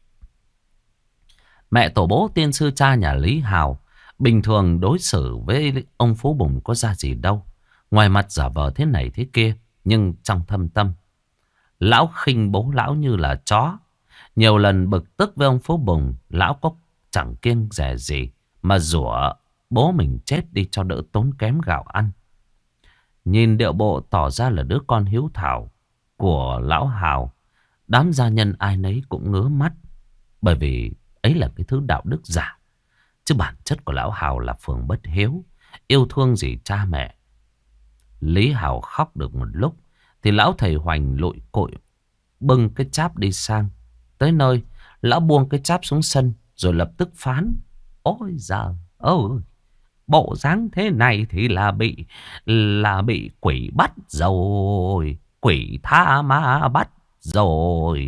Mẹ tổ bố tiên sư cha nhà Lý Hào bình thường đối xử với ông Phú Bùng có ra gì đâu. Ngoài mặt giả vờ thế này thế kia, nhưng trong thâm tâm lão khinh bố lão như là chó. Nhiều lần bực tức với ông Phú Bùng, lão có chẳng kiêng dè gì mà rủa bố mình chết đi cho đỡ tốn kém gạo ăn. Nhìn điệu bộ tỏ ra là đứa con hiếu thảo của lão Hào, đám gia nhân ai nấy cũng ngứa mắt. Bởi vì ấy là cái thứ đạo đức giả, chứ bản chất của lão Hào là phường bất hiếu, yêu thương gì cha mẹ. Lý Hào khóc được một lúc thì lão thầy Hoành lội cội bưng cái cháp đi sang. Tới nơi, lão buông cái cháp xuống sân rồi lập tức phán. Ôi giời ơi, bộ dáng thế này thì là bị quỷ bắt rồi, quỷ tha ma bắt rồi.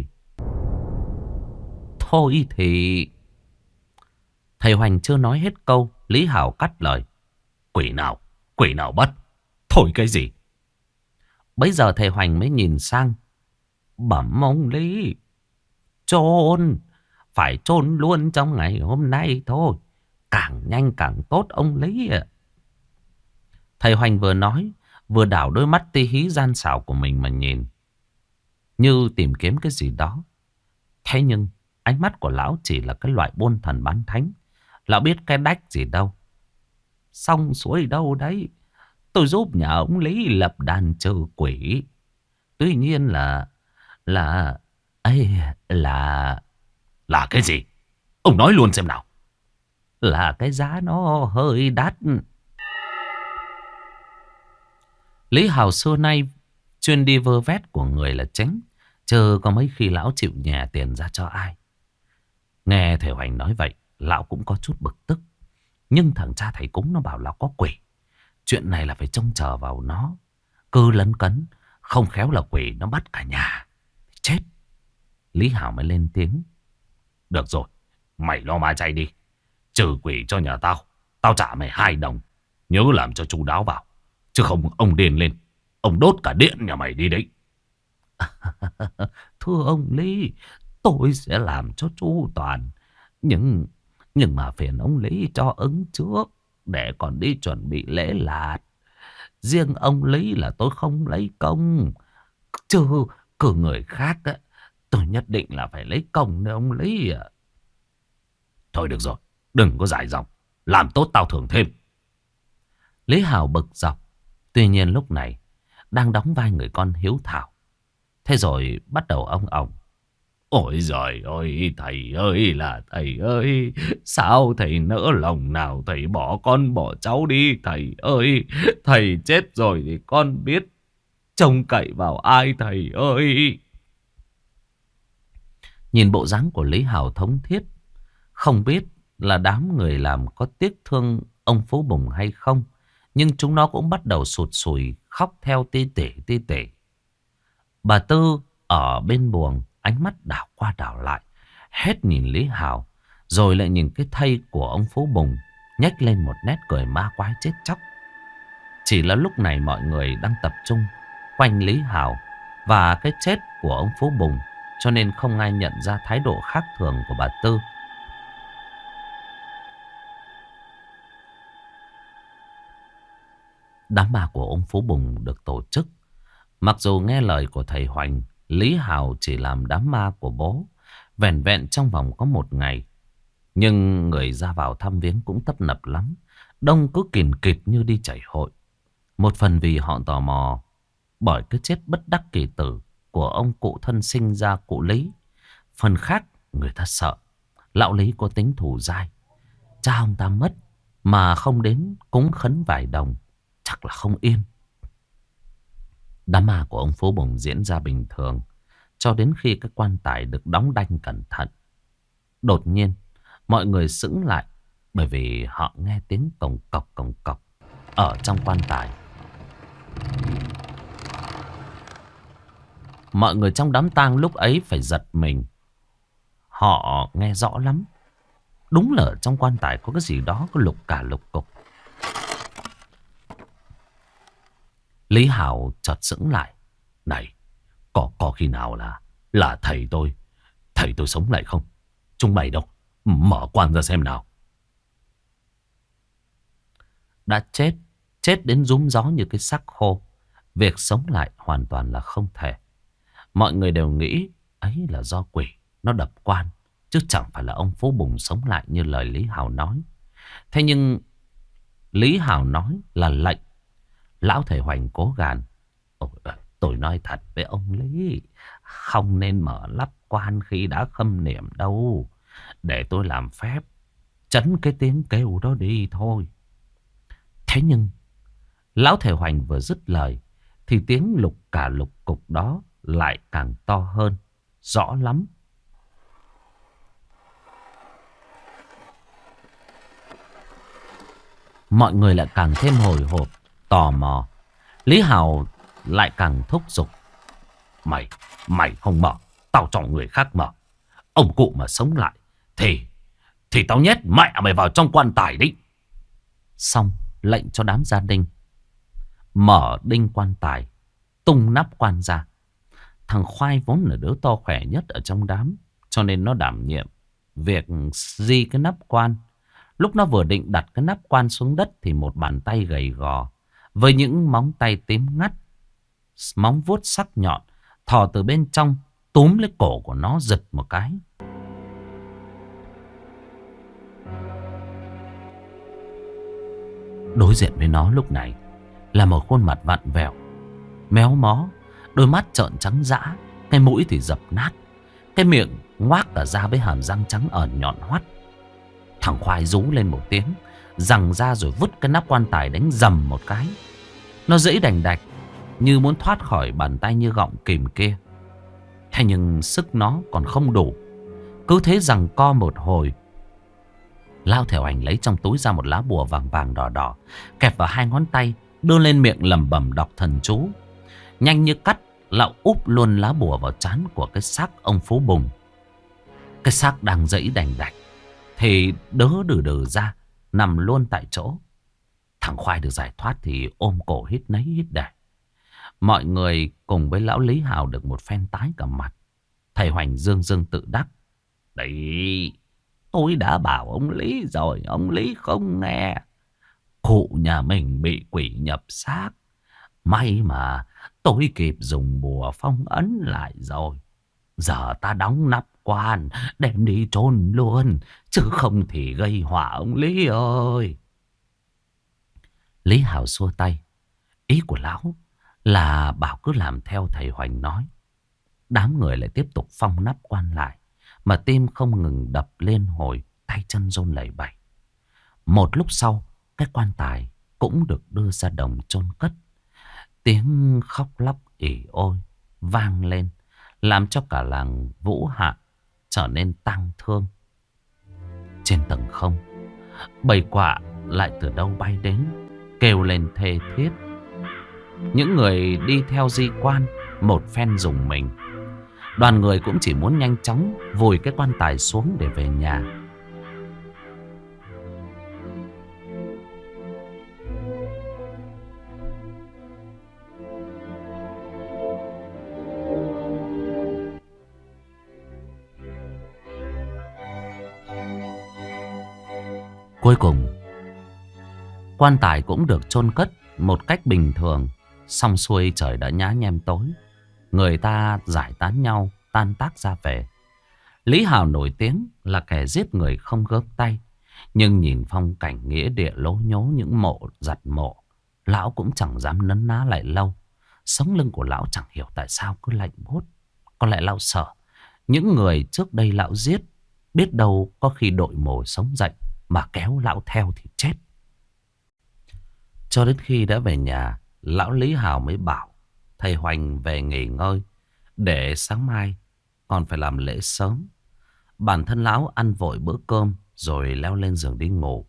Thôi thì... Thầy Hoành chưa nói hết câu, Lý Hào cắt lời. Quỷ nào bắt? Thôi cái gì? Bấy giờ thầy Hoành mới nhìn sang. Bẩm ông Lý, chôn, phải chôn luôn trong ngày hôm nay thôi. Càng nhanh càng tốt ông Lý ạ. Thầy Hoành vừa nói, vừa đảo đôi mắt ti hí gian xảo của mình mà nhìn, như tìm kiếm cái gì đó. Thế nhưng ánh mắt của lão chỉ là cái loại buôn thần bán thánh. Lão biết cái đách gì đâu. Xong xuôi đâu đấy, tôi giúp nhà ông Lý lập đàn trừ quỷ. Tuy nhiên là cái gì? Ông nói luôn xem nào. Là cái giá nó hơi đắt. Lý Hào xưa nay chuyên đi vơ vét của người là chính, chờ có mấy khi lão chịu nhè tiền ra cho ai. Nghe thầy Hoành nói vậy, lão cũng có chút bực tức. Nhưng thằng cha thầy cúng nó bảo lão có quỷ, chuyện này là phải trông chờ vào nó. Cứ lấn cấn, không khéo là quỷ nó bắt cả nhà chết. Lý Hảo mới lên tiếng. Được rồi, mày lo ma chay đi. Trừ quỷ cho nhà tao, tao trả mày 2 đồng. Nhớ làm cho chu đáo vào. Chứ không ông điên lên, ông đốt cả điện nhà mày đi đấy. Thưa ông Lý, tôi sẽ làm cho chu toàn. Nhưng mà phiền ông Lý cho ứng trước, để còn đi chuẩn bị lễ lạt. Riêng ông Lý là tôi không lấy công. Chứ cử người khác á, tôi nhất định là phải lấy công đấy ông Lý ạ. Thôi được rồi, đừng có dài dòng. Làm tốt tao thưởng thêm. Lý Hào bực dọc. Tuy nhiên lúc này đang đóng vai người con hiếu thảo. Thế rồi bắt đầu ông ổng. Ôi giời ơi, thầy ơi là thầy ơi. Sao thầy nỡ lòng nào thầy bỏ con bỏ cháu đi thầy ơi. Thầy chết rồi thì con biết trông cậy vào ai thầy ơi. Nhìn bộ dáng của Lý Hào thống thiết, không biết là đám người làm có tiếc thương ông Phú Bùng hay không. Nhưng chúng nó cũng bắt đầu sụt sùi khóc theo ti tỉ ti tỉ. Bà Tư ở bên buồng, ánh mắt đảo qua đảo lại, hết nhìn Lý Hào rồi lại nhìn cái thây của ông Phú Bùng, nhếch lên một nét cười ma quái chết chóc. Chỉ là lúc này mọi người đang tập trung quanh Lý Hào và cái chết của ông Phú Bùng, cho nên không ai nhận ra thái độ khác thường của bà Tư. Đám ma của ông Phú Bùng được tổ chức. Mặc dù nghe lời của thầy Hoành, Lý Hào chỉ làm đám ma của bố vẻn vẹn trong vòng có 1 ngày. Nhưng người ra vào thăm viếng cũng tấp nập lắm. Đông cứ kìn kịt như đi chảy hội. Một phần vì họ tò mò bởi cái chết bất đắc kỳ tử của ông cụ thân sinh ra cụ Lý. Phần khác người ta sợ lão Lý có tính thù dai. Cha ông ta mất mà không đến cúng khấn vài đồng, chắc là không yên. Đám ma của ông Phú Bùng diễn ra bình thường cho đến khi cái quan tài được đóng đanh cẩn thận. Đột nhiên mọi người sững lại bởi vì họ nghe tiếng cồng cọc ở trong quan tài. Mọi người trong đám tang lúc ấy phải giật mình. Họ nghe rõ lắm. Đúng là trong quan tài có cái gì đó có lục cả lục cục. Lý Hào chợt sững lại. Này, có khi nào là thầy tôi sống lại không? Chúng mày đâu? Mở quan ra xem nào. Đã chết đến rúm gió như cái xác khô. Việc sống lại hoàn toàn là không thể. Mọi người đều nghĩ ấy là do quỷ nó đập quan, chứ chẳng phải là ông Phú Bùng sống lại như lời Lý Hào nói. Thế nhưng Lý Hào nói là lệnh. Lão thầy Hoành cố gàn. Tôi nói thật với ông Lý, không nên mở lắp quan khi đã khâm niệm đâu. Để tôi làm phép trấn cái tiếng kêu đó đi thôi. Thế nhưng lão thầy Hoành vừa dứt lời thì tiếng lục cả lục cục đó lại càng to hơn, rõ lắm. Mọi người lại càng thêm hồi hộp, tò mò. Lý Hào lại càng thúc giục. Mày không mở, tao cho người khác mở. Ông cụ mà sống lại thì tao nhét mẹ mày vào trong quan tài đấy. Xong lệnh cho đám gia đình mở đinh quan tài, tung nắp quan ra. Thằng Khoai vốn là đứa to khỏe nhất ở trong đám, cho nên nó đảm nhiệm việc di cái nắp quan. Lúc nó vừa định đặt cái nắp quan xuống đất thì một bàn tay gầy gò với những móng tay tím ngắt, móng vuốt sắc nhọn, thò từ bên trong túm lấy cổ của nó giật một cái. Đối diện với nó lúc này là một khuôn mặt vặn vẹo, méo mó, đôi mắt trợn trắng dã, cái mũi thì dập nát, cái miệng ngoác cả ra với hàm răng trắng ẩn nhọn hoắt. Thằng Khoai rú lên một tiếng, giằng ra rồi vứt cái nắp quan tài đánh dầm một cái. Nó giãy đành đạch như muốn thoát khỏi bàn tay như gọng kìm kia. Thế nhưng sức nó còn không đủ. Cứ thế giằng co một hồi, Lão thầy Hoành lấy trong túi ra một lá bùa vàng vàng đỏ đỏ, kẹp vào 2 ngón tay, đưa lên miệng lẩm bẩm đọc thần chú. Nhanh như cắt, Lão úp luôn lá bùa vào trán của cái xác ông Phú Bùng. Cái xác đang dãy đành đạch thì đớ đừ đừ ra, nằm luôn tại chỗ. Thằng Khoai được giải thoát thì ôm cổ hít nấy hít để. Mọi người cùng với lão Lý Hào được một phen tái cả mặt. Thầy Hoành dương dương tự đắc. Đấy, tôi đã bảo ông Lý rồi, ông Lý không nghe. Cụ nhà mình bị quỷ nhập xác. May mà tôi kịp dùng bùa phong ấn lại rồi. Giờ ta đóng nắp quan, đem đi chôn luôn. Chứ không thì gây họa ông Lý ơi. Lý Hào xua tay. Ý của lão là bảo cứ làm theo thầy Hoành nói. Đám người lại tiếp tục phong nắp quan lại. Mà tim không ngừng đập lên hồi, tay chân run lẩy bẩy. Một lúc sau, cái quan tài cũng được đưa ra đồng chôn cất. Tiếng khóc lóc ỉ ôi vang lên, làm cho cả làng Vũ Hạ trở nên tang thương. Trên tầng không, bầy quạ lại từ đâu bay đến, kêu lên thê thiết. Những người đi theo di quan một phen rùng mình. Đoàn người cũng chỉ muốn nhanh chóng vùi cái quan tài xuống để về nhà. Cuối cùng, quan tài cũng được chôn cất một cách bình thường. Xong xuôi trời đã nhá nhem tối. Người ta giải tán nhau, tan tác ra về. Lý Hào nổi tiếng là kẻ giết người không gớm tay. Nhưng nhìn phong cảnh nghĩa địa lố nhố những mộ giặt mộ, lão cũng chẳng dám nấn ná lại lâu. Sống lưng của lão chẳng hiểu tại sao cứ lạnh buốt. Có lẽ lão sợ những người trước đây lão giết, biết đâu có khi đội mồ sống dậy mà kéo lão theo thì chết. Cho đến khi đã về nhà, lão Lý Hào mới bảo thầy Hoành về nghỉ ngơi, để sáng mai còn phải làm lễ sớm. Bản thân lão ăn vội bữa cơm rồi leo lên giường đi ngủ.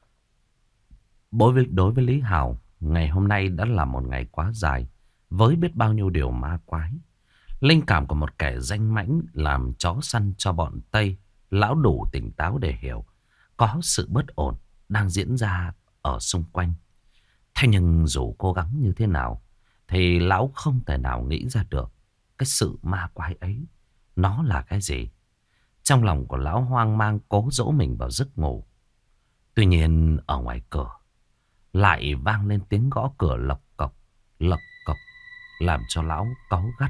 Đối với Lý Hào, ngày hôm nay đã là một ngày quá dài, với biết bao nhiêu điều ma quái. Linh cảm của một kẻ danh mãnh làm chó săn cho bọn Tây, lão đủ tỉnh táo để hiểu có sự bất ổn đang diễn ra ở xung quanh. Thế nhưng dù cố gắng như thế nào thì lão không thể nào nghĩ ra được cái sự ma quái ấy nó là cái gì. Trong lòng của lão hoang mang cố dỗ mình vào giấc ngủ. Tuy nhiên ở ngoài cửa lại vang lên tiếng gõ cửa lộc cộc, làm cho lão cáu gắt.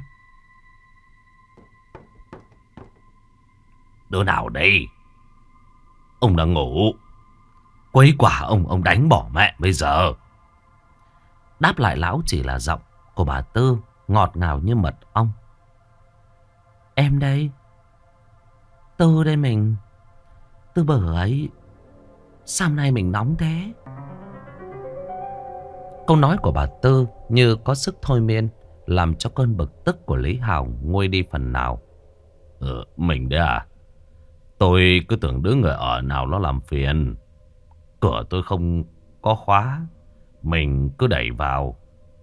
Đứa nào đây? Ông đang ngủ. Quấy quả ông đánh bỏ mẹ bây giờ. Đáp lại lão chỉ là giọng của bà Tư, ngọt ngào như mật ong. Em đây. Tư đây mình. Tư bở ấy. Sao hôm nay mình nóng thế? Câu nói của bà Tư như có sức thôi miên, làm cho cơn bực tức của Lý Hào nguôi đi phần nào. Mình đấy à? Tôi cứ tưởng đứa người ở nào nó làm phiền. Cửa tôi không có khóa, mình cứ đẩy vào.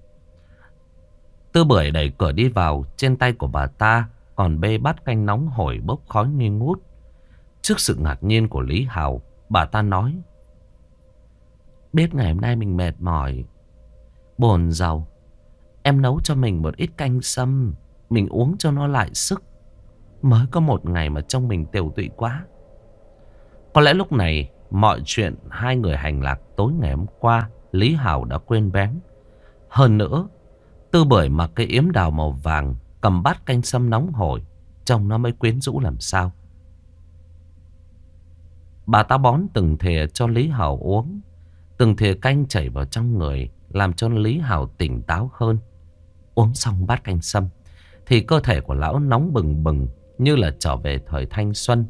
Tư Bưởi đẩy cửa đi vào. Trên tay của bà ta còn bê bát canh nóng hổi bốc khói nghi ngút. Trước sự ngạc nhiên của Lý Hào, bà ta nói: Biết ngày hôm nay mình mệt mỏi, buồn rầu, em nấu cho mình một ít canh sâm, mình uống cho nó lại sức. Mới có một ngày mà trông mình tiều tụy quá. Có lẽ lúc này mọi chuyện hai người hành lạc tối ngày hôm qua Lý Hào đã quên bén. Hơn nữa, Tư Bưởi mặc cái yếm đào màu vàng, cầm bát canh sâm nóng hổi, trông nó mới quyến rũ làm sao. Bà ta bón từng thìa cho Lý Hào uống. Từng thìa canh chảy vào trong người, làm cho Lý Hào tỉnh táo hơn. Uống xong bát canh sâm thì cơ thể của lão nóng bừng bừng, như là trở về thời thanh xuân.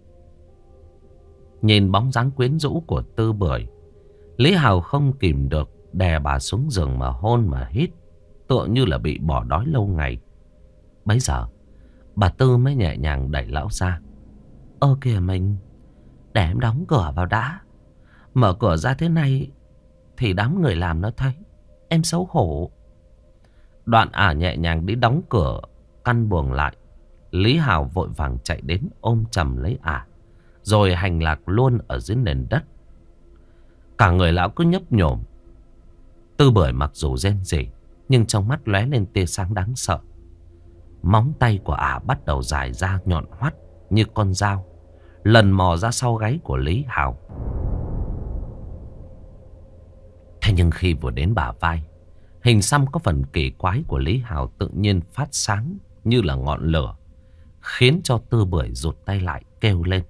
Nhìn bóng dáng quyến rũ của Tư Bưởi, Lý Hào không kìm được đè bà xuống giường mà hôn mà hít, tựa như là bị bỏ đói lâu ngày. Bấy giờ bà Tư mới nhẹ nhàng đẩy lão ra. Ơ kìa mình, để em đóng cửa vào đã. Mở cửa ra thế này thì đám người làm nó thấy, em xấu hổ. Đoạn ả nhẹ nhàng đi đóng cửa căn buồng lại. Lý Hào vội vàng chạy đến ôm chầm lấy ả, rồi hành lạc luôn ở dưới nền đất. Cả người lão cứ nhấp nhổm. Tư Bưởi mặc dù rên rỉ, nhưng trong mắt lóe lên tia sáng đáng sợ. Móng tay của ả bắt đầu dài ra nhọn hoắt như con dao, lần mò ra sau gáy của Lý Hào. Thế nhưng khi vừa đến bả vai, hình xăm có phần kỳ quái của Lý Hào tự nhiên phát sáng như là ngọn lửa, khiến cho Tư Bưởi rụt tay lại kêu lên.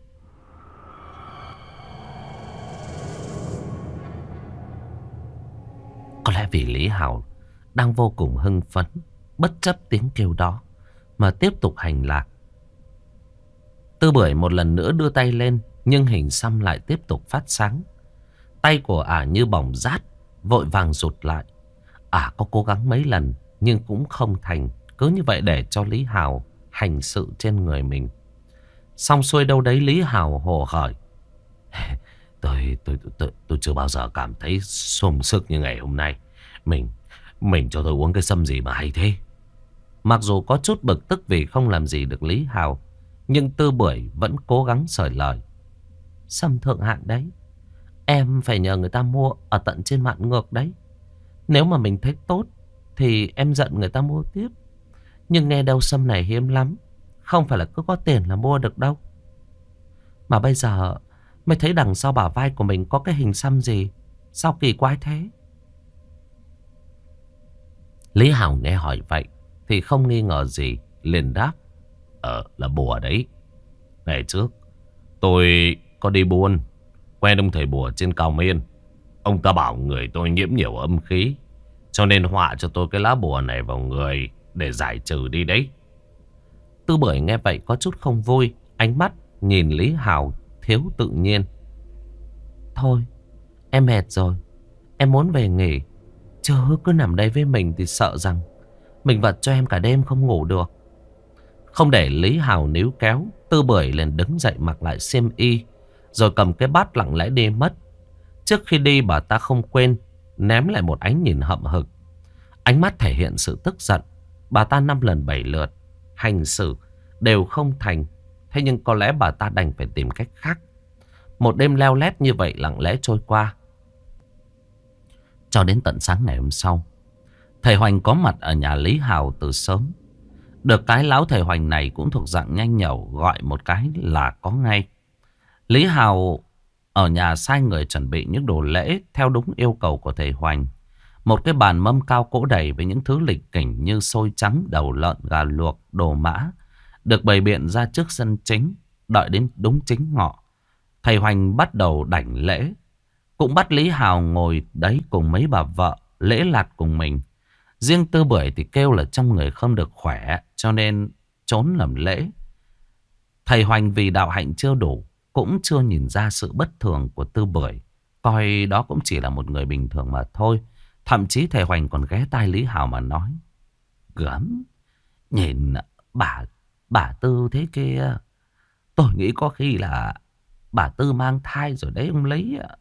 Có lẽ vì Lý Hào đang vô cùng hưng phấn, bất chấp tiếng kêu đó mà tiếp tục hành lạc. Tư Bưởi một lần nữa đưa tay lên, nhưng hình xăm lại tiếp tục phát sáng. Tay của ả như bỏng rát, vội vàng rụt lại. Ả có cố gắng mấy lần nhưng cũng không thành, cứ như vậy để cho Lý Hào hành sự trên người mình. Xong xuôi đâu đấy, Lý Hào hồ hởi. Tôi chưa bao giờ cảm thấy sung sức như ngày hôm nay. Mình cho tôi uống cái sâm gì mà hay thế? Mặc dù có chút bực tức vì không làm gì được Lý Hào, nhưng Tư Bưởi vẫn cố gắng sởi lời. Sâm thượng hạng đấy, em phải nhờ người ta mua ở tận trên mạng ngược đấy. Nếu mà mình thấy tốt thì em giận người ta mua tiếp. Nhưng nghe đâu sâm này hiếm lắm, không phải là cứ có tiền là mua được đâu. Mà bây giờ mới thấy đằng sau bả vai của mình có cái hình xăm gì, sao kỳ quái thế? Lý Hào nghe hỏi vậy thì không nghi ngờ gì, liền đáp. Là bùa đấy. Ngày trước tôi có đi buôn, quen ông thầy bùa trên Cao Miên. Ông ta bảo người tôi nhiễm nhiều âm khí, cho nên họa cho tôi cái lá bùa này vào người để giải trừ đi đấy. Tư Bưởi nghe vậy có chút không vui, ánh mắt nhìn Lý Hào thiếu tự nhiên. Thôi, em mệt rồi, em muốn về nghỉ. Chứ cứ nằm đây với mình thì sợ rằng mình vật cho em cả đêm không ngủ được. Không để Lý Hào níu kéo, Tư Bưởi liền đứng dậy mặc lại xiêm y, rồi cầm cái bát lặng lẽ đi mất. Trước khi đi, bà ta không quên ném lại một ánh nhìn hậm hực. Ánh mắt thể hiện sự tức giận. Bà ta 5 lần 7 lượt hành xử đều không thành. Thế nhưng có lẽ bà ta đành phải tìm cách khác. Một đêm leo lét như vậy lặng lẽ trôi qua, cho đến tận sáng ngày hôm sau. Thầy Hoành có mặt ở nhà Lý Hào từ sớm. Được cái lão thầy Hoành này cũng thuộc dạng nhanh nhẩu, gọi một cái là có ngay. Lý Hào ở nhà sai người chuẩn bị những đồ lễ theo đúng yêu cầu của thầy Hoành. Một cái bàn mâm cao cỗ đầy với những thứ lịch kỉnh như xôi trắng, đầu lợn, gà luộc, đồ mã được bày biện ra trước sân chính. Đợi đến đúng chính ngọ, thầy Hoành bắt đầu đảnh lễ. Cũng bắt Lý Hào ngồi đấy cùng mấy bà vợ lễ lạt cùng mình. Riêng Tư Bưởi thì kêu là trong người không được khỏe, cho nên trốn làm lễ. Thầy Hoành vì đạo hạnh chưa đủ, cũng chưa nhìn ra sự bất thường của Tư Bưởi, coi đó cũng chỉ là một người bình thường mà thôi. Thậm chí thầy Hoành còn ghé tai Lý Hào mà nói. Gớm, nhìn bà Tư thế kia, tôi nghĩ có khi là bà Tư mang thai rồi đấy ông Lý ạ.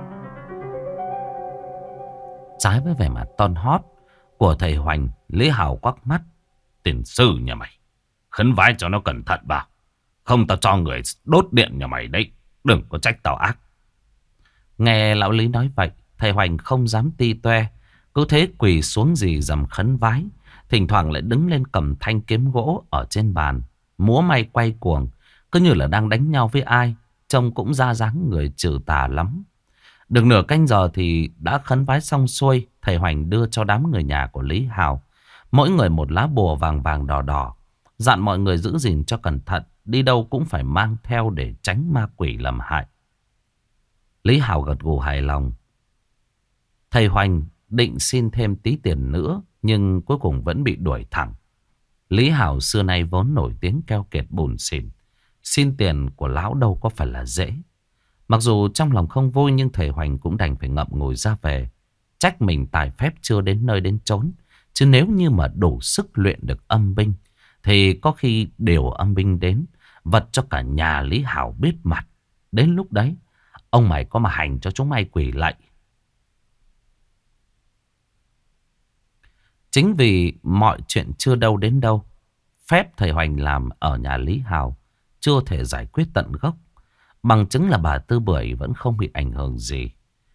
Trái với vẻ mặt ton hót của thầy Hoành, Lý Hào quắc mắt. Tiền sư nhà mày, khấn vái cho nó cẩn thận vào, không tao cho người đốt điện nhà mày đấy. Đừng có trách tao ác. Nghe lão Lý nói vậy, thầy Hoành không dám ti toe, cứ thế quỳ xuống rì rầm khấn vái. Thỉnh thoảng lại đứng lên cầm thanh kiếm gỗ ở trên bàn, múa may quay cuồng, cứ như là đang đánh nhau với ai. Trông cũng ra dáng người trừ tà lắm. Được nửa canh giờ thì đã khấn vái xong xuôi. Thầy Hoành đưa cho đám người nhà của Lý Hào mỗi người một lá bùa vàng vàng đỏ đỏ, dặn mọi người giữ gìn cho cẩn thận, đi đâu cũng phải mang theo để tránh ma quỷ làm hại. Lý Hào gật gù hài lòng. Thầy Hoành định xin thêm tí tiền nữa, nhưng cuối cùng vẫn bị đuổi thẳng. Lý Hào xưa nay vốn nổi tiếng keo kiệt bủn xỉn, xin tiền của lão đâu có phải là dễ. Mặc dù trong lòng không vui, nhưng thầy Hoành cũng đành phải ngậm ngùi ra về. Trách mình tài phép chưa đến nơi đến chốn. Chứ nếu như mà đủ sức luyện được âm binh, thì có khi điều âm binh đến, vật cho cả nhà Lý Hào biết mặt. Đến lúc đấy, ông mày có mà hành cho chúng mày quỷ lạy. Chính vì mọi chuyện chưa đâu đến đâu, phép thầy Hoành làm ở nhà Lý Hào chưa thể giải quyết tận gốc. Bằng chứng là bà Tư Bưởi vẫn không bị ảnh hưởng gì.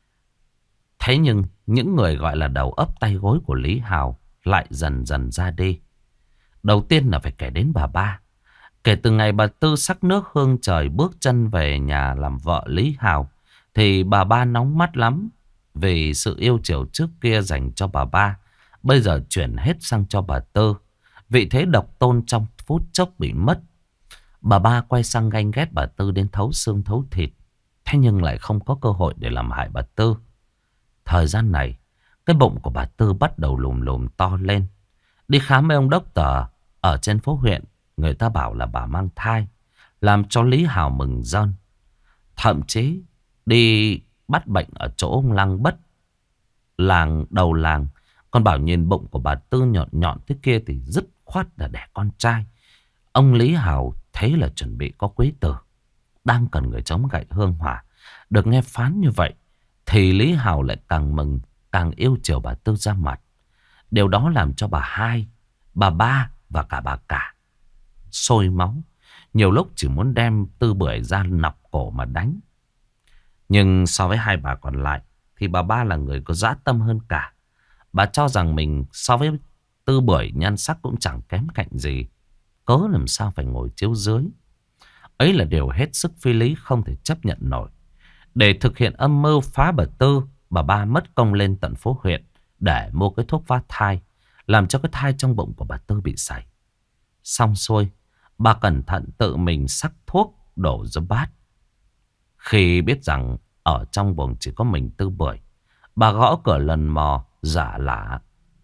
Thế nhưng những người gọi là đầu ấp tay gối của Lý Hào lại dần dần ra đi. Đầu tiên là phải kể đến bà ba. Kể từ ngày bà Tư sắc nước hương trời bước chân về nhà làm vợ Lý Hào, thì bà ba nóng mắt lắm. Vì sự yêu chiều trước kia dành cho bà ba, bây giờ chuyển hết sang cho bà Tư. Vị thế độc tôn trong phút chốc bị mất. Bà ba quay sang ganh ghét bà Tư đến thấu xương thấu thịt. Thế nhưng lại không có cơ hội để làm hại bà Tư. Thời gian này, cái bụng của bà Tư bắt đầu lùm lùm to lên. Đi khám với ông đốc tờ ở trên phố huyện, người ta bảo là bà mang thai, làm cho Lý Hào mừng rơn. Thậm chí đi bắt bệnh ở chỗ ông Lăng Bất, làng đầu làng, còn bảo nhìn bụng của bà Tư nhọn nhọn thế kia thì dứt khoát là đẻ con trai. Ông Lý Hào thấy là chuẩn bị có quý tử, đang cần người chống gậy hương hỏa. Được nghe phán như vậy thì Lý Hào lại càng mừng, càng yêu chiều bà Tư ra mặt. Điều đó làm cho bà hai, bà ba và cả bà cả sôi máu. Nhiều lúc chỉ muốn đem Tư Bưởi ra nọc cổ mà đánh. Nhưng so với hai bà còn lại thì bà ba là người có dã tâm hơn cả. Bà cho rằng mình so với Tư Bưởi nhan sắc cũng chẳng kém cạnh gì, cớ làm sao phải ngồi chiếu dưới. Ấy là điều hết sức phi lý, không thể chấp nhận nổi. Để thực hiện âm mưu phá bà Tư, bà ba mất công lên tận phố huyện để mua cái thuốc phá thai, làm cho cái thai trong bụng của bà Tư bị sảy. Xong xuôi, bà cẩn thận tự mình sắc thuốc đổ ra bát. Khi biết rằng ở trong buồng chỉ có mình Tư Bưởi, bà gõ cửa lần mò giả lả.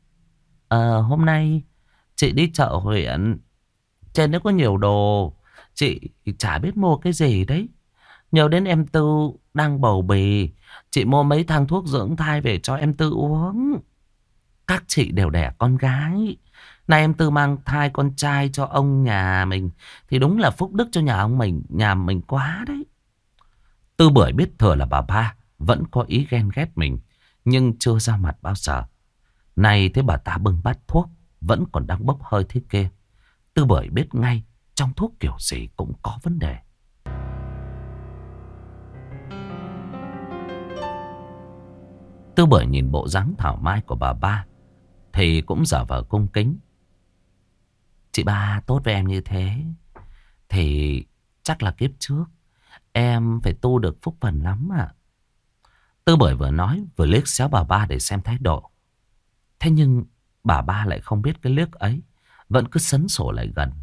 Hôm nay chị đi chợ huyện, trên đấy có nhiều đồ, chị chả biết mua cái gì đấy. Nhớ đến em Tư đang bầu bì, chị mua mấy thang thuốc dưỡng thai về cho em Tư uống. Các chị đều đẻ con gái, nay em Tư mang thai con trai cho ông nhà mình thì đúng là phúc đức cho nhà mình quá đấy. Tư Bưởi biết thừa là bà ba vẫn có ý ghen ghét mình, nhưng chưa ra mặt bao giờ. Này thấy bà ta bưng bát thuốc vẫn còn đang bốc hơi thế kia, Tư Bưởi biết ngay trong thuốc kiểu gì cũng có vấn đề. Tư Bưởi nhìn bộ dáng thảo mai của bà ba thì cũng giả vờ cung kính. Chị ba tốt với em như thế thì chắc là kiếp trước em phải tu được phúc phần lắm ạ. Tư Bưởi vừa nói vừa liếc xéo bà ba để xem thái độ. Thế nhưng bà ba lại không biết cái liếc ấy, vẫn cứ sấn sổ lại gần.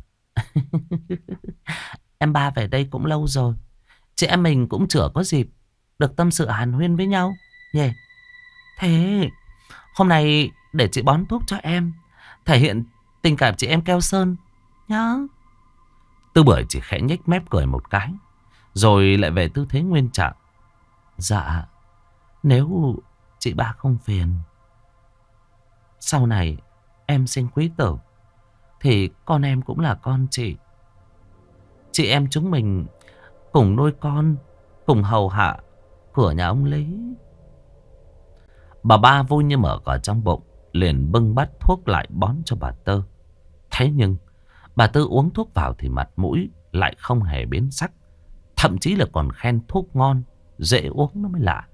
Em ba về đây cũng lâu rồi, chị em mình cũng chưa có dịp được tâm sự hàn huyên với nhau nhỉ. Thế hôm nay để chị bón thuốc cho em, thể hiện tình cảm chị em keo sơn nhá. Tư Bưởi chỉ khẽ nhếch mép cười một cái, rồi lại về tư thế nguyên trạng. Dạ, nếu chị ba không phiền, sau này em sinh quý tử thì con em cũng là con chị. Chị em chúng mình cùng nuôi con, cùng hầu hạ cửa nhà ông Lý. Bà ba vui như mở cờ trong bụng, liền bưng bát thuốc lại bón cho bà Tư. Thế nhưng bà Tư uống thuốc vào thì mặt mũi lại không hề biến sắc, thậm chí là còn khen thuốc ngon, dễ uống nó mới lạ.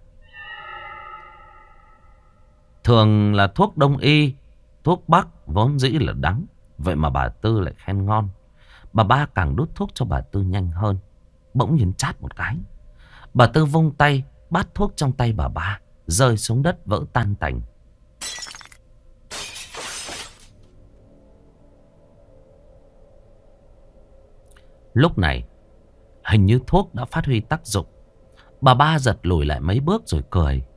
Thường là thuốc đông y, thuốc bắc vốn dĩ là đắng, vậy mà bà Tư lại khen ngon. Bà ba càng đút thuốc cho bà Tư nhanh hơn. Bỗng nhiên chát một cái, bà Tư vung tay, bát thuốc trong tay bà ba rơi xuống đất vỡ tan tành. Lúc này hình như thuốc đã phát huy tác dụng. Bà ba giật lùi lại mấy bước rồi cười.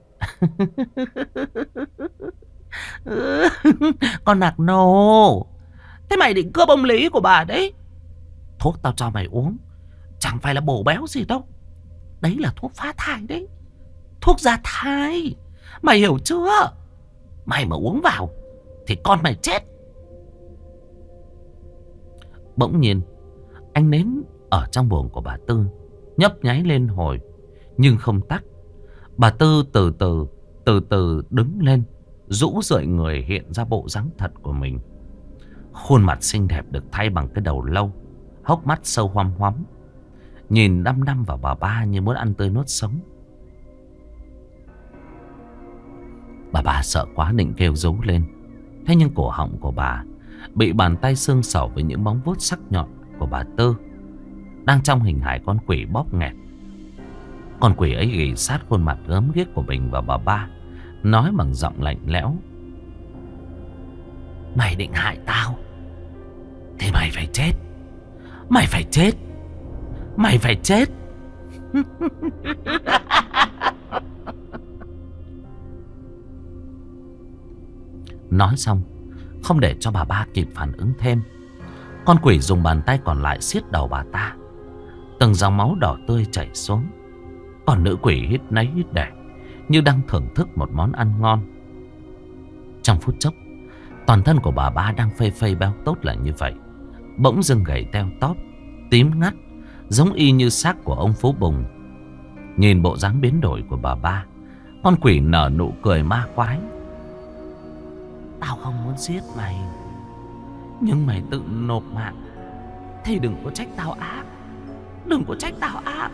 Con nạc nô, thế mày định cướp ông Lý của bà đấy. Thuốc tao cho mày uống chẳng phải là bổ béo gì đâu, đấy là thuốc phá thai đấy, thuốc ra thai, mày hiểu chưa? Mày mà uống vào thì con mày chết. Bỗng nhiên ánh nến ở trong buồng của bà Tư nhấp nháy lên hồi nhưng không tắt. Bà Tư từ từ đứng lên, rũ rượi người hiện ra bộ dáng thật của mình. Khuôn mặt xinh đẹp được thay bằng cái đầu lâu, hốc mắt sâu hoăm hoắm, nhìn đăm đăm vào bà ba như muốn ăn tươi nuốt sống. Bà ba sợ quá định kêu rú lên. Thế nhưng cổ họng của bà bị bàn tay xương sầu với những móng vuốt sắc nhọn của bà Tư đang trong hình hài con quỷ bóp nghẹt. Con quỷ ấy ghì sát khuôn mặt gớm ghiếc của mình và bà ba, nói bằng giọng lạnh lẽo: mày định hại tao thì mày phải chết. Mày phải chết. Mày phải chết. Nói xong, không để cho bà ba kịp phản ứng thêm, con quỷ dùng bàn tay còn lại siết đầu bà ta. Từng dòng máu đỏ tươi chảy xuống. Còn nữ quỷ hít nấy hít để, như đang thưởng thức một món ăn ngon. Trong phút chốc, toàn thân của bà ba đang phây phây béo tốt là như vậy, bỗng dưng gầy teo tóp, tím ngắt, giống y như xác của ông Phú Bùng. Nhìn bộ dáng biến đổi của bà ba, con quỷ nở nụ cười ma quái: tao không muốn giết mày, nhưng mày tự nộp mạng thì đừng có trách tao ác. Đừng có trách tao ác.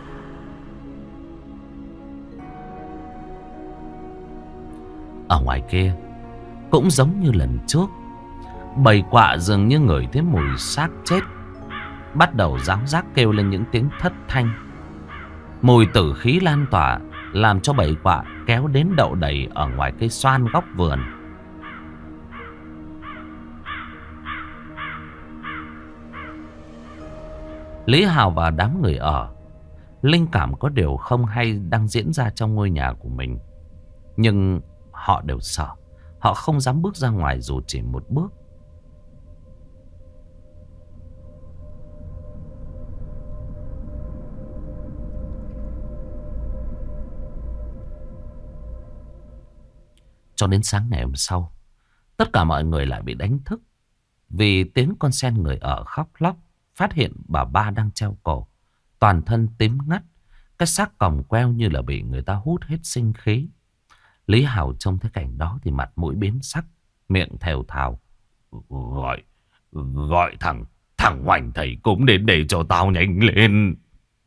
Ở ngoài kia cũng giống như lần trước, bầy quạ dường như ngửi thấy mùi xác chết, bắt đầu ráo rác kêu lên những tiếng thất thanh. Mùi tử khí lan tỏa làm cho bầy quạ kéo đến đậu đầy ở ngoài cây xoan góc vườn. Lý Hào và đám người ở linh cảm có điều không hay đang diễn ra trong ngôi nhà của mình, nhưng họ đều sợ. Họ không dám bước ra ngoài dù chỉ một bước. Cho đến sáng ngày hôm sau, tất cả mọi người lại bị đánh thức vì tiếng con sen người ở khóc lóc, phát hiện bà ba đang treo cổ, toàn thân tím ngắt, cái xác còng queo như là bị người ta hút hết sinh khí. Lý Hào trông thấy cảnh đó thì mặt mũi biến sắc, miệng thều thào: Gọi thằng Hoành thầy cũng đến để cho tao nhanh lên.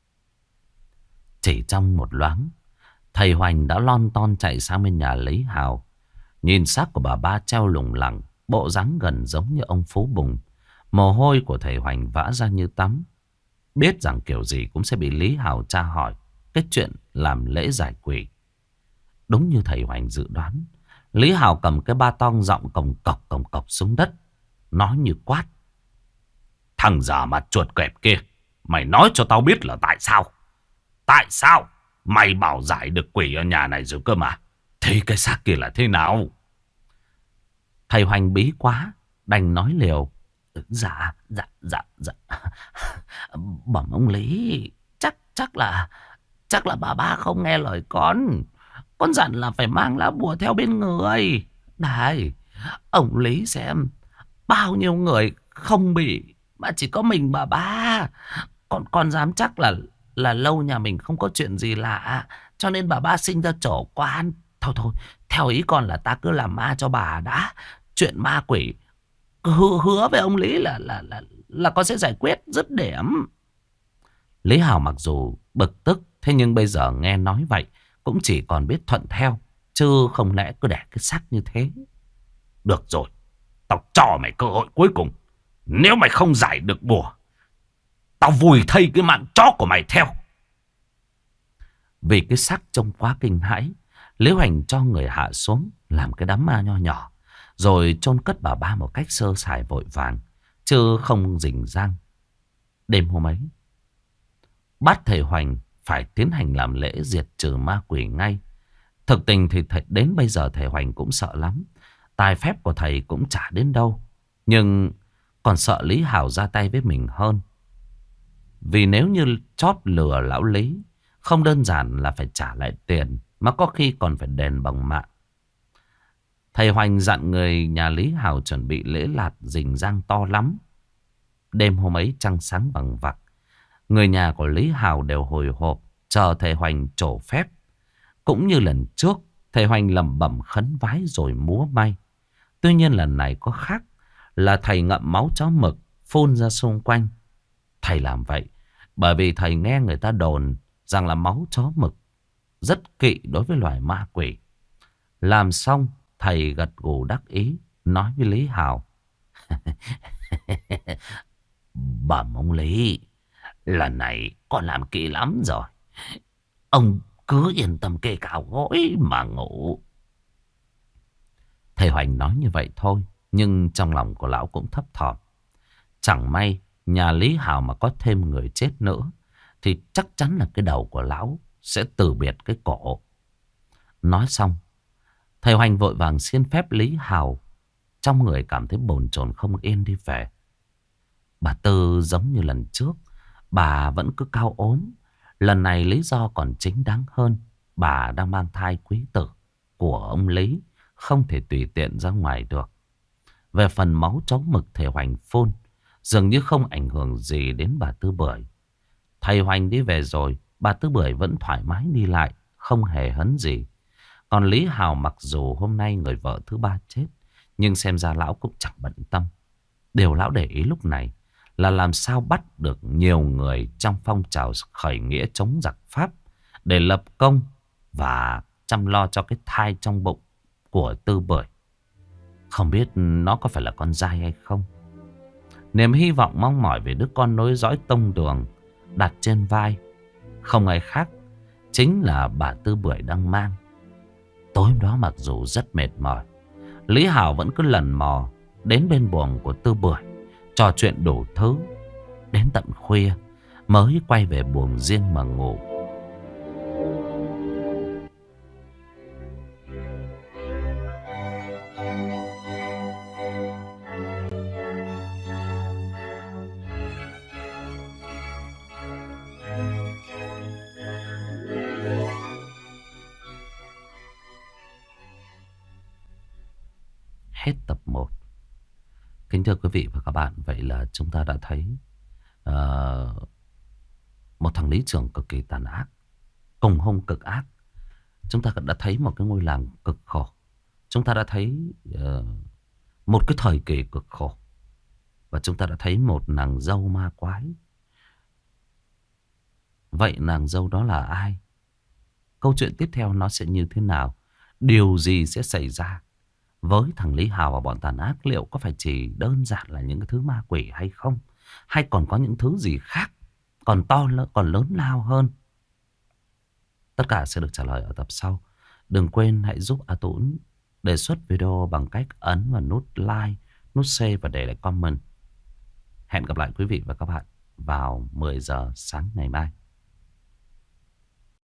Chỉ trong một loáng, thầy Hoành đã lon ton chạy sang bên nhà Lý Hào. Nhìn xác của bà ba treo lủng lẳng, bộ dáng gần giống như ông Phú Bùng. Mồ hôi của thầy Hoành vã ra như tắm. Biết rằng kiểu gì cũng sẽ bị Lý Hào tra hỏi cái chuyện làm lễ giải quỷ. Đúng như thầy Hoành dự đoán, Lý Hào cầm cái ba tong giọng cồng cọc xuống đất, nói như quát: Thằng già mặt chuột kẹp kia, mày nói cho tao biết là tại sao? Tại sao mày bảo giải được quỷ ở nhà này rồi cơ mà? Thế cái xác kia là thế nào? Thầy Hoành bí quá, đành nói liều: Dạ Bẩm ông Lý, chắc là bà ba không nghe lời con. Con dặn là phải mang lá bùa theo bên người. Này, ông Lý xem, bao nhiêu người không bị mà chỉ có mình bà ba. Con dám chắc là lâu nhà mình không có chuyện gì lạ, cho nên bà ba sinh ra trổ quan. Thôi, theo ý con là ta cứ làm ma cho bà đã. Chuyện ma quỷ hứa với ông Lý là con sẽ giải quyết dứt điểm. Lý Hào mặc dù bực tức, thế nhưng bây giờ nghe nói vậy cũng chỉ còn biết thuận theo, chứ không lẽ cứ để cái xác như thế. Được rồi, tao cho mày cơ hội cuối cùng. Nếu mày không giải được bùa, tao vùi thây cái mạng chó của mày theo. Vì cái xác trông quá kinh hãi, Lý Hoành cho người hạ xuống làm cái đám ma nho nhỏ, rồi chôn cất bà ba một cách sơ sài vội vàng, chứ không rình rang. Đêm hôm ấy, bắt thầy Hoành phải tiến hành làm lễ diệt trừ ma quỷ ngay. Thực tình thì đến bây giờ thầy Hoành cũng sợ lắm. Tài phép của thầy cũng chả đến đâu, nhưng còn sợ Lý Hào ra tay với mình hơn. Vì nếu như chót lừa lão Lý, không đơn giản là phải trả lại tiền, mà có khi còn phải đền bằng mạng. Thầy Hoành dặn người nhà Lý Hào chuẩn bị lễ lạt rình rang to lắm. Đêm hôm ấy trăng sáng vằng vặc, người nhà của Lý Hào đều hồi hộp chờ thầy Hoành trổ phép. Cũng như lần trước, Thầy Hoành lẩm bẩm khấn vái rồi múa may. Tuy nhiên lần này có khác là thầy ngậm máu chó mực phun ra xung quanh. Thầy làm vậy bởi vì thầy nghe người ta đồn rằng là máu chó mực rất kỵ đối với loài ma quỷ. Làm xong, thầy gật gù đắc ý, nói với Lý Hào. Bẩm ông Lý, lần này con làm kỹ lắm rồi. Ông cứ yên tâm kê cao gối mà ngủ. Thầy Hoành nói như vậy thôi, nhưng trong lòng của lão cũng thấp thỏm. Chẳng may nhà Lý Hào mà có thêm người chết nữa thì chắc chắn là cái đầu của lão sẽ từ biệt cái cổ. Nói xong, thầy Hoành vội vàng xin phép Lý Hào, trong người cảm thấy bồn chồn không yên đi về. Bà Tư giống như lần trước, bà vẫn cứ cao ốm. Lần này lý do còn chính đáng hơn. Bà đang mang thai quý tử của ông Lý, không thể tùy tiện ra ngoài được. Về phần máu chó mực thầy Hoành phun, dường như không ảnh hưởng gì đến bà Tư Bưởi. Thầy Hoành đi về rồi, bà Tư Bưởi vẫn thoải mái đi lại, không hề hấn gì. Còn Lý Hào mặc dù hôm nay người vợ thứ ba chết, nhưng xem ra lão cũng chẳng bận tâm. Điều lão để ý lúc này là làm sao bắt được nhiều người trong phong trào khởi nghĩa chống giặc Pháp để lập công và chăm lo cho cái thai trong bụng của Tư Bưởi. Không biết nó có phải là con dai hay không. Niềm hy vọng mong mỏi về đứa con nối dõi tông đường đặt trên vai không ai khác chính là bà Tư Bưởi đang mang. Tối hôm đó mặc dù rất mệt mỏi, Lý Hào vẫn cứ lần mò đến bên buồng của Tư Bưởi, trò chuyện đủ thứ. Đến tận khuya mới quay về buồng riêng mà ngủ. Hết tập 1. Kính thưa quý vị và các bạn, vậy là chúng ta đã thấy một thằng lý trưởng cực kỳ tàn ác, cùng hung cực ác. Chúng ta đã thấy một cái ngôi làng cực khổ. Chúng ta đã thấy một cái thời kỳ cực khổ. Và chúng ta đã thấy một nàng dâu ma quái. Vậy nàng dâu đó là ai? Câu chuyện tiếp theo nó sẽ như thế nào? Điều gì sẽ xảy ra với thằng Lý Hào và bọn tàn ác? Liệu có phải chỉ đơn giản là những cái thứ ma quỷ hay không? Hay còn có những thứ gì khác, còn còn lớn lao hơn? Tất cả sẽ được trả lời ở tập sau. Đừng quên hãy giúp A Tũng đề xuất video bằng cách ấn vào nút like, nút share và để lại comment. Hẹn gặp lại quý vị và các bạn vào 10 giờ sáng ngày mai.